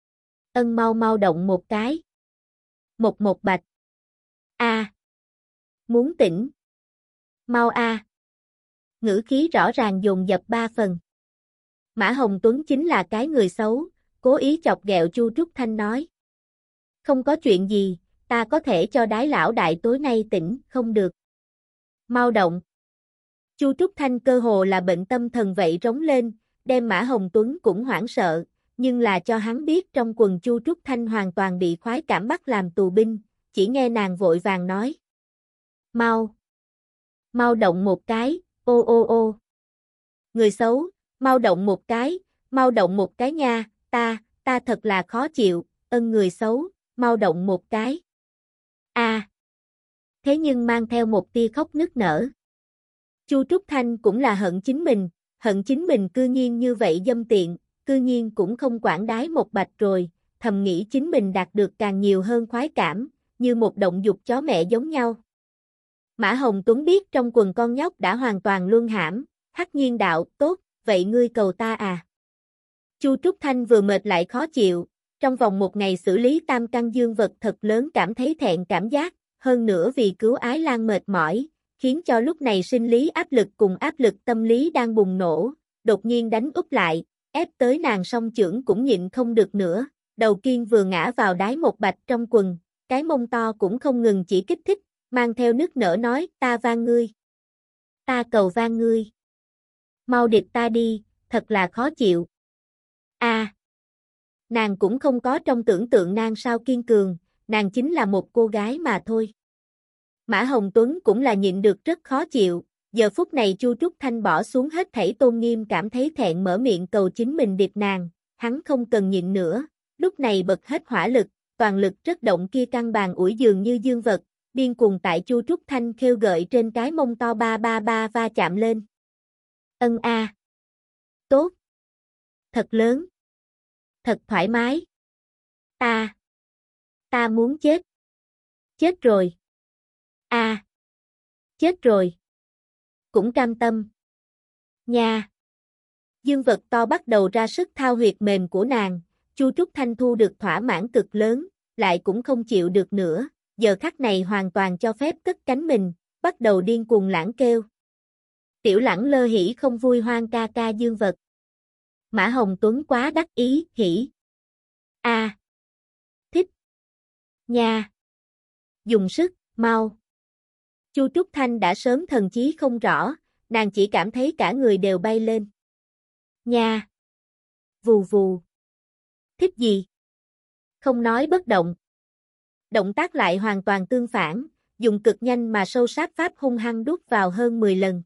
Ân mau mau động một cái. Một một bạch. A. À. Muốn tỉnh. Mau a. À. Ngữ khí rõ ràng dồn dập ba phần. Mã Hồng Tuấn chính là cái người xấu, cố ý chọc ghẹo Chu Trúc Thanh nói. Không có chuyện gì, ta có thể cho đái lão đại tối nay tỉnh, không được. Mau động. Chu Trúc Thanh cơ hồ là bệnh tâm thần vậy rống lên, đem Mã Hồng Tuấn cũng hoảng sợ, nhưng là cho hắn biết trong quần Chu Trúc Thanh hoàn toàn bị khoái cảm bắt làm tù binh, chỉ nghe nàng vội vàng nói. Mau. Mau động một cái, ô ô ô. Người xấu, mau động một cái, mau động một cái nha, ta, ta thật là khó chịu, ân người xấu, mau động một cái. A. À. thế nhưng mang theo một tia khóc nức nở. Chu Trúc Thanh cũng là hận chính mình, hận chính mình cư nhiên như vậy dâm tiện, cư nhiên cũng không quản đái một bạch rồi, thầm nghĩ chính mình đạt được càng nhiều hơn khoái cảm, như một động dục chó mẹ giống nhau. Mã Hồng Tuấn biết trong quần con nhóc đã hoàn toàn luân hãm, hắc nhiên đạo, tốt, vậy ngươi cầu ta à. Chu Trúc Thanh vừa mệt lại khó chịu, trong vòng một ngày xử lý tam căn dương vật thật lớn cảm thấy thẹn cảm giác, hơn nữa vì cứu Ái Lan mệt mỏi, khiến cho lúc này sinh lý áp lực cùng áp lực tâm lý đang bùng nổ, đột nhiên đánh úp lại, ép tới nàng song chưởng cũng nhịn không được nữa, đầu kiên vừa ngã vào đái một bạch trong quần, cái mông to cũng không ngừng chỉ kích thích, mang theo nước nở nói, ta van ngươi. Ta cầu van ngươi. Mau địch ta đi, thật là khó chịu. A, à, nàng cũng không có trong tưởng tượng nàng sao kiên cường, nàng chính là một cô gái mà thôi. Mã Hồng Tuấn cũng là nhịn được rất khó chịu, giờ phút này Chu Trúc Thanh bỏ xuống hết thảy tôn nghiêm cảm thấy thẹn mở miệng cầu chính mình điệp nàng, hắn không cần nhịn nữa, lúc này bật hết hỏa lực, toàn lực rất động kia căn bàn ủi dường như dương vật, điên cuồng tại Chu Trúc Thanh khêu gợi trên cái mông to ba ba ba va chạm lên. Ân a. À. Tốt. Thật lớn. Thật thoải mái. Ta. Ta muốn chết. Chết rồi. A. À. Chết rồi. Cũng cam tâm. Nha. Dương vật to bắt đầu ra sức thao huyệt mềm của nàng, Chu Trúc Thanh thu được thỏa mãn cực lớn, lại cũng không chịu được nữa, giờ khắc này hoàn toàn cho phép cất cánh mình, bắt đầu điên cuồng lãng kêu. Tiểu Lẳng lơ hỉ không vui hoang ca ca dương vật. Mã Hồng Tuấn quá đắc ý, hỉ. A. À. Thích. Nha. Dùng sức, mau. Chu Trúc Thanh đã sớm thần chí không rõ, nàng chỉ cảm thấy cả người đều bay lên. Nha. Vù vù. Thích gì? Không nói bất động. Động tác lại hoàn toàn tương phản, dùng cực nhanh mà sâu sát pháp hung hăng đút vào hơn mười lần.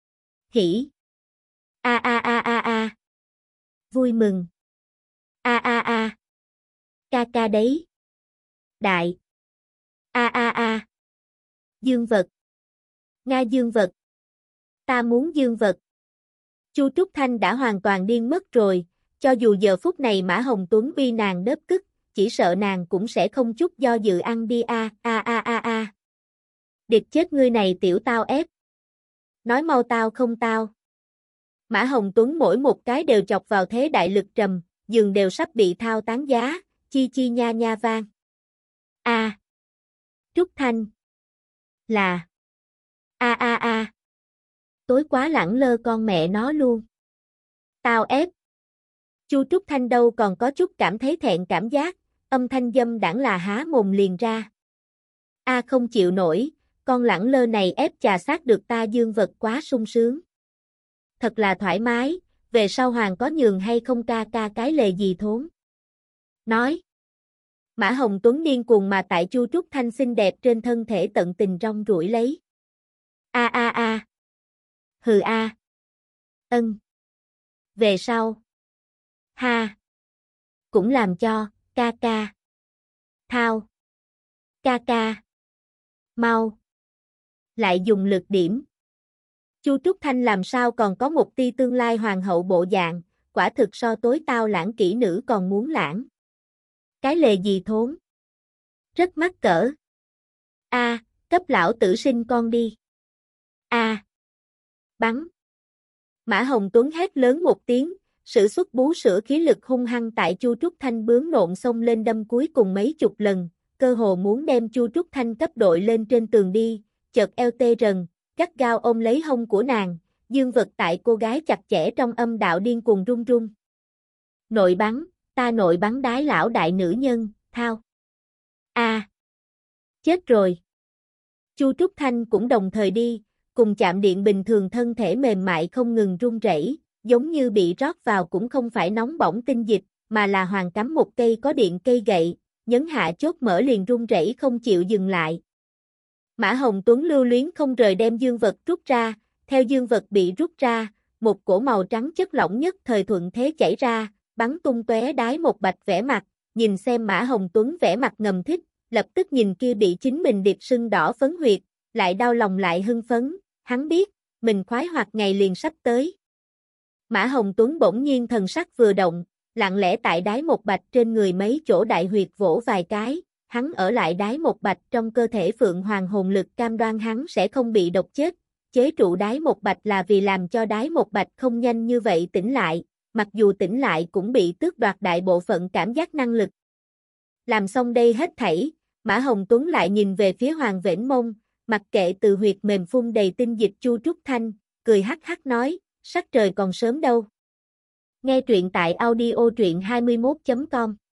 Hỉ. A a a a a. Vui mừng. A a a. Ca ca đấy. Đại. A a a. Dương vật. Nga dương vật. Ta muốn dương vật. Chu Trúc Thanh đã hoàn toàn điên mất rồi, cho dù giờ phút này Mã Hồng Tuấn bi nàng đớp cức, chỉ sợ nàng cũng sẽ không chút do dự ăn đi a a a a a. Địch chết ngươi này tiểu tao ép. Nói mau tao không tao. Mã Hồng Tuấn mỗi một cái đều chọc vào thế đại lực trầm, giường đều sắp bị thao tán giá, chi chi nha nha vang. A. À. Trúc Thanh. Là. A a a. Tối quá lẳng lơ con mẹ nó luôn. Tao ép. Chu Trúc Thanh đâu còn có chút cảm thấy thẹn cảm giác, âm thanh dâm đãng là há mồm liền ra. A à không chịu nổi, con lẳng lơ này ép chà sát được ta dương vật quá sung sướng. Thật là thoải mái, về sau Hoàng có nhường hay không ca ca cái lề gì thốn. Nói. Mã Hồng Tuấn điên cuồng mà tại Chu Trúc Thanh xinh đẹp trên thân thể tận tình rong ruổi lấy. A a a. Hừ a. À. Ân. Về sau. Ha. Cũng làm cho, ca ca. Thao. Ca ca. Mau. Lại dùng lực điểm. Chu Trúc Thanh làm sao còn có một tia tương lai hoàng hậu bộ dạng, quả thực so tối tao lãng kỹ nữ còn muốn lãng. Cái lề gì thốn. Rất mắc cỡ. A, à, cấp lão tử sinh con đi. A. À. Bắn. Mã Hồng Tuấn hét lớn một tiếng, sử xuất bú sữa khí lực hung hăng tại Chu Trúc Thanh bướng nộn xông lên đâm cuối cùng mấy chục lần, cơ hồ muốn đem Chu Trúc Thanh cấp đội lên trên tường đi, chợt eo tê rần, gắt gao ôm lấy hông của nàng, dương vật tại cô gái chặt chẽ trong âm đạo điên cuồng run run. Nội bắn, ta nội bắn đái lão đại nữ nhân, thao. A. À. Chết rồi. Chu Trúc Thanh cũng đồng thời đi, cùng chạm điện bình thường thân thể mềm mại không ngừng run rẩy, giống như bị rót vào cũng không phải nóng bỏng tinh dịch, mà là hoàn cắm một cây có điện cây gậy, nhấn hạ chốt mở liền run rẩy không chịu dừng lại. Mã Hồng Tuấn lưu luyến không rời đem dương vật rút ra, theo dương vật bị rút ra, một cổ màu trắng chất lỏng nhất thời thuận thế chảy ra, bắn tung tóe đái một bạch vẻ mặt, nhìn xem Mã Hồng Tuấn vẻ mặt ngầm thích, lập tức nhìn kia bị chính mình điệp sưng đỏ phấn huyệt, lại đau lòng lại hưng phấn, hắn biết, mình khoái hoạt ngày liền sắp tới. Mã Hồng Tuấn bỗng nhiên thần sắc vừa động, lặng lẽ tại đái một bạch trên người mấy chỗ đại huyệt vỗ vài cái, hắn ở lại đái một bạch trong cơ thể Phượng Hoàng hồn lực cam đoan hắn sẽ không bị độc chết, chế trụ đái một bạch là vì làm cho đái một bạch không nhanh như vậy tỉnh lại, mặc dù tỉnh lại cũng bị tước đoạt đại bộ phận cảm giác năng lực. Làm xong đây hết thảy, Mã Hồng Tuấn lại nhìn về phía Hoàng Vễn Mông, mặc kệ từ huyệt mềm phun đầy tinh dịch Chu Trúc Thanh, cười hắc hắc nói, sắc trời còn sớm đâu. Nghe truyện tại audio truyện hai mươi mốt chấm com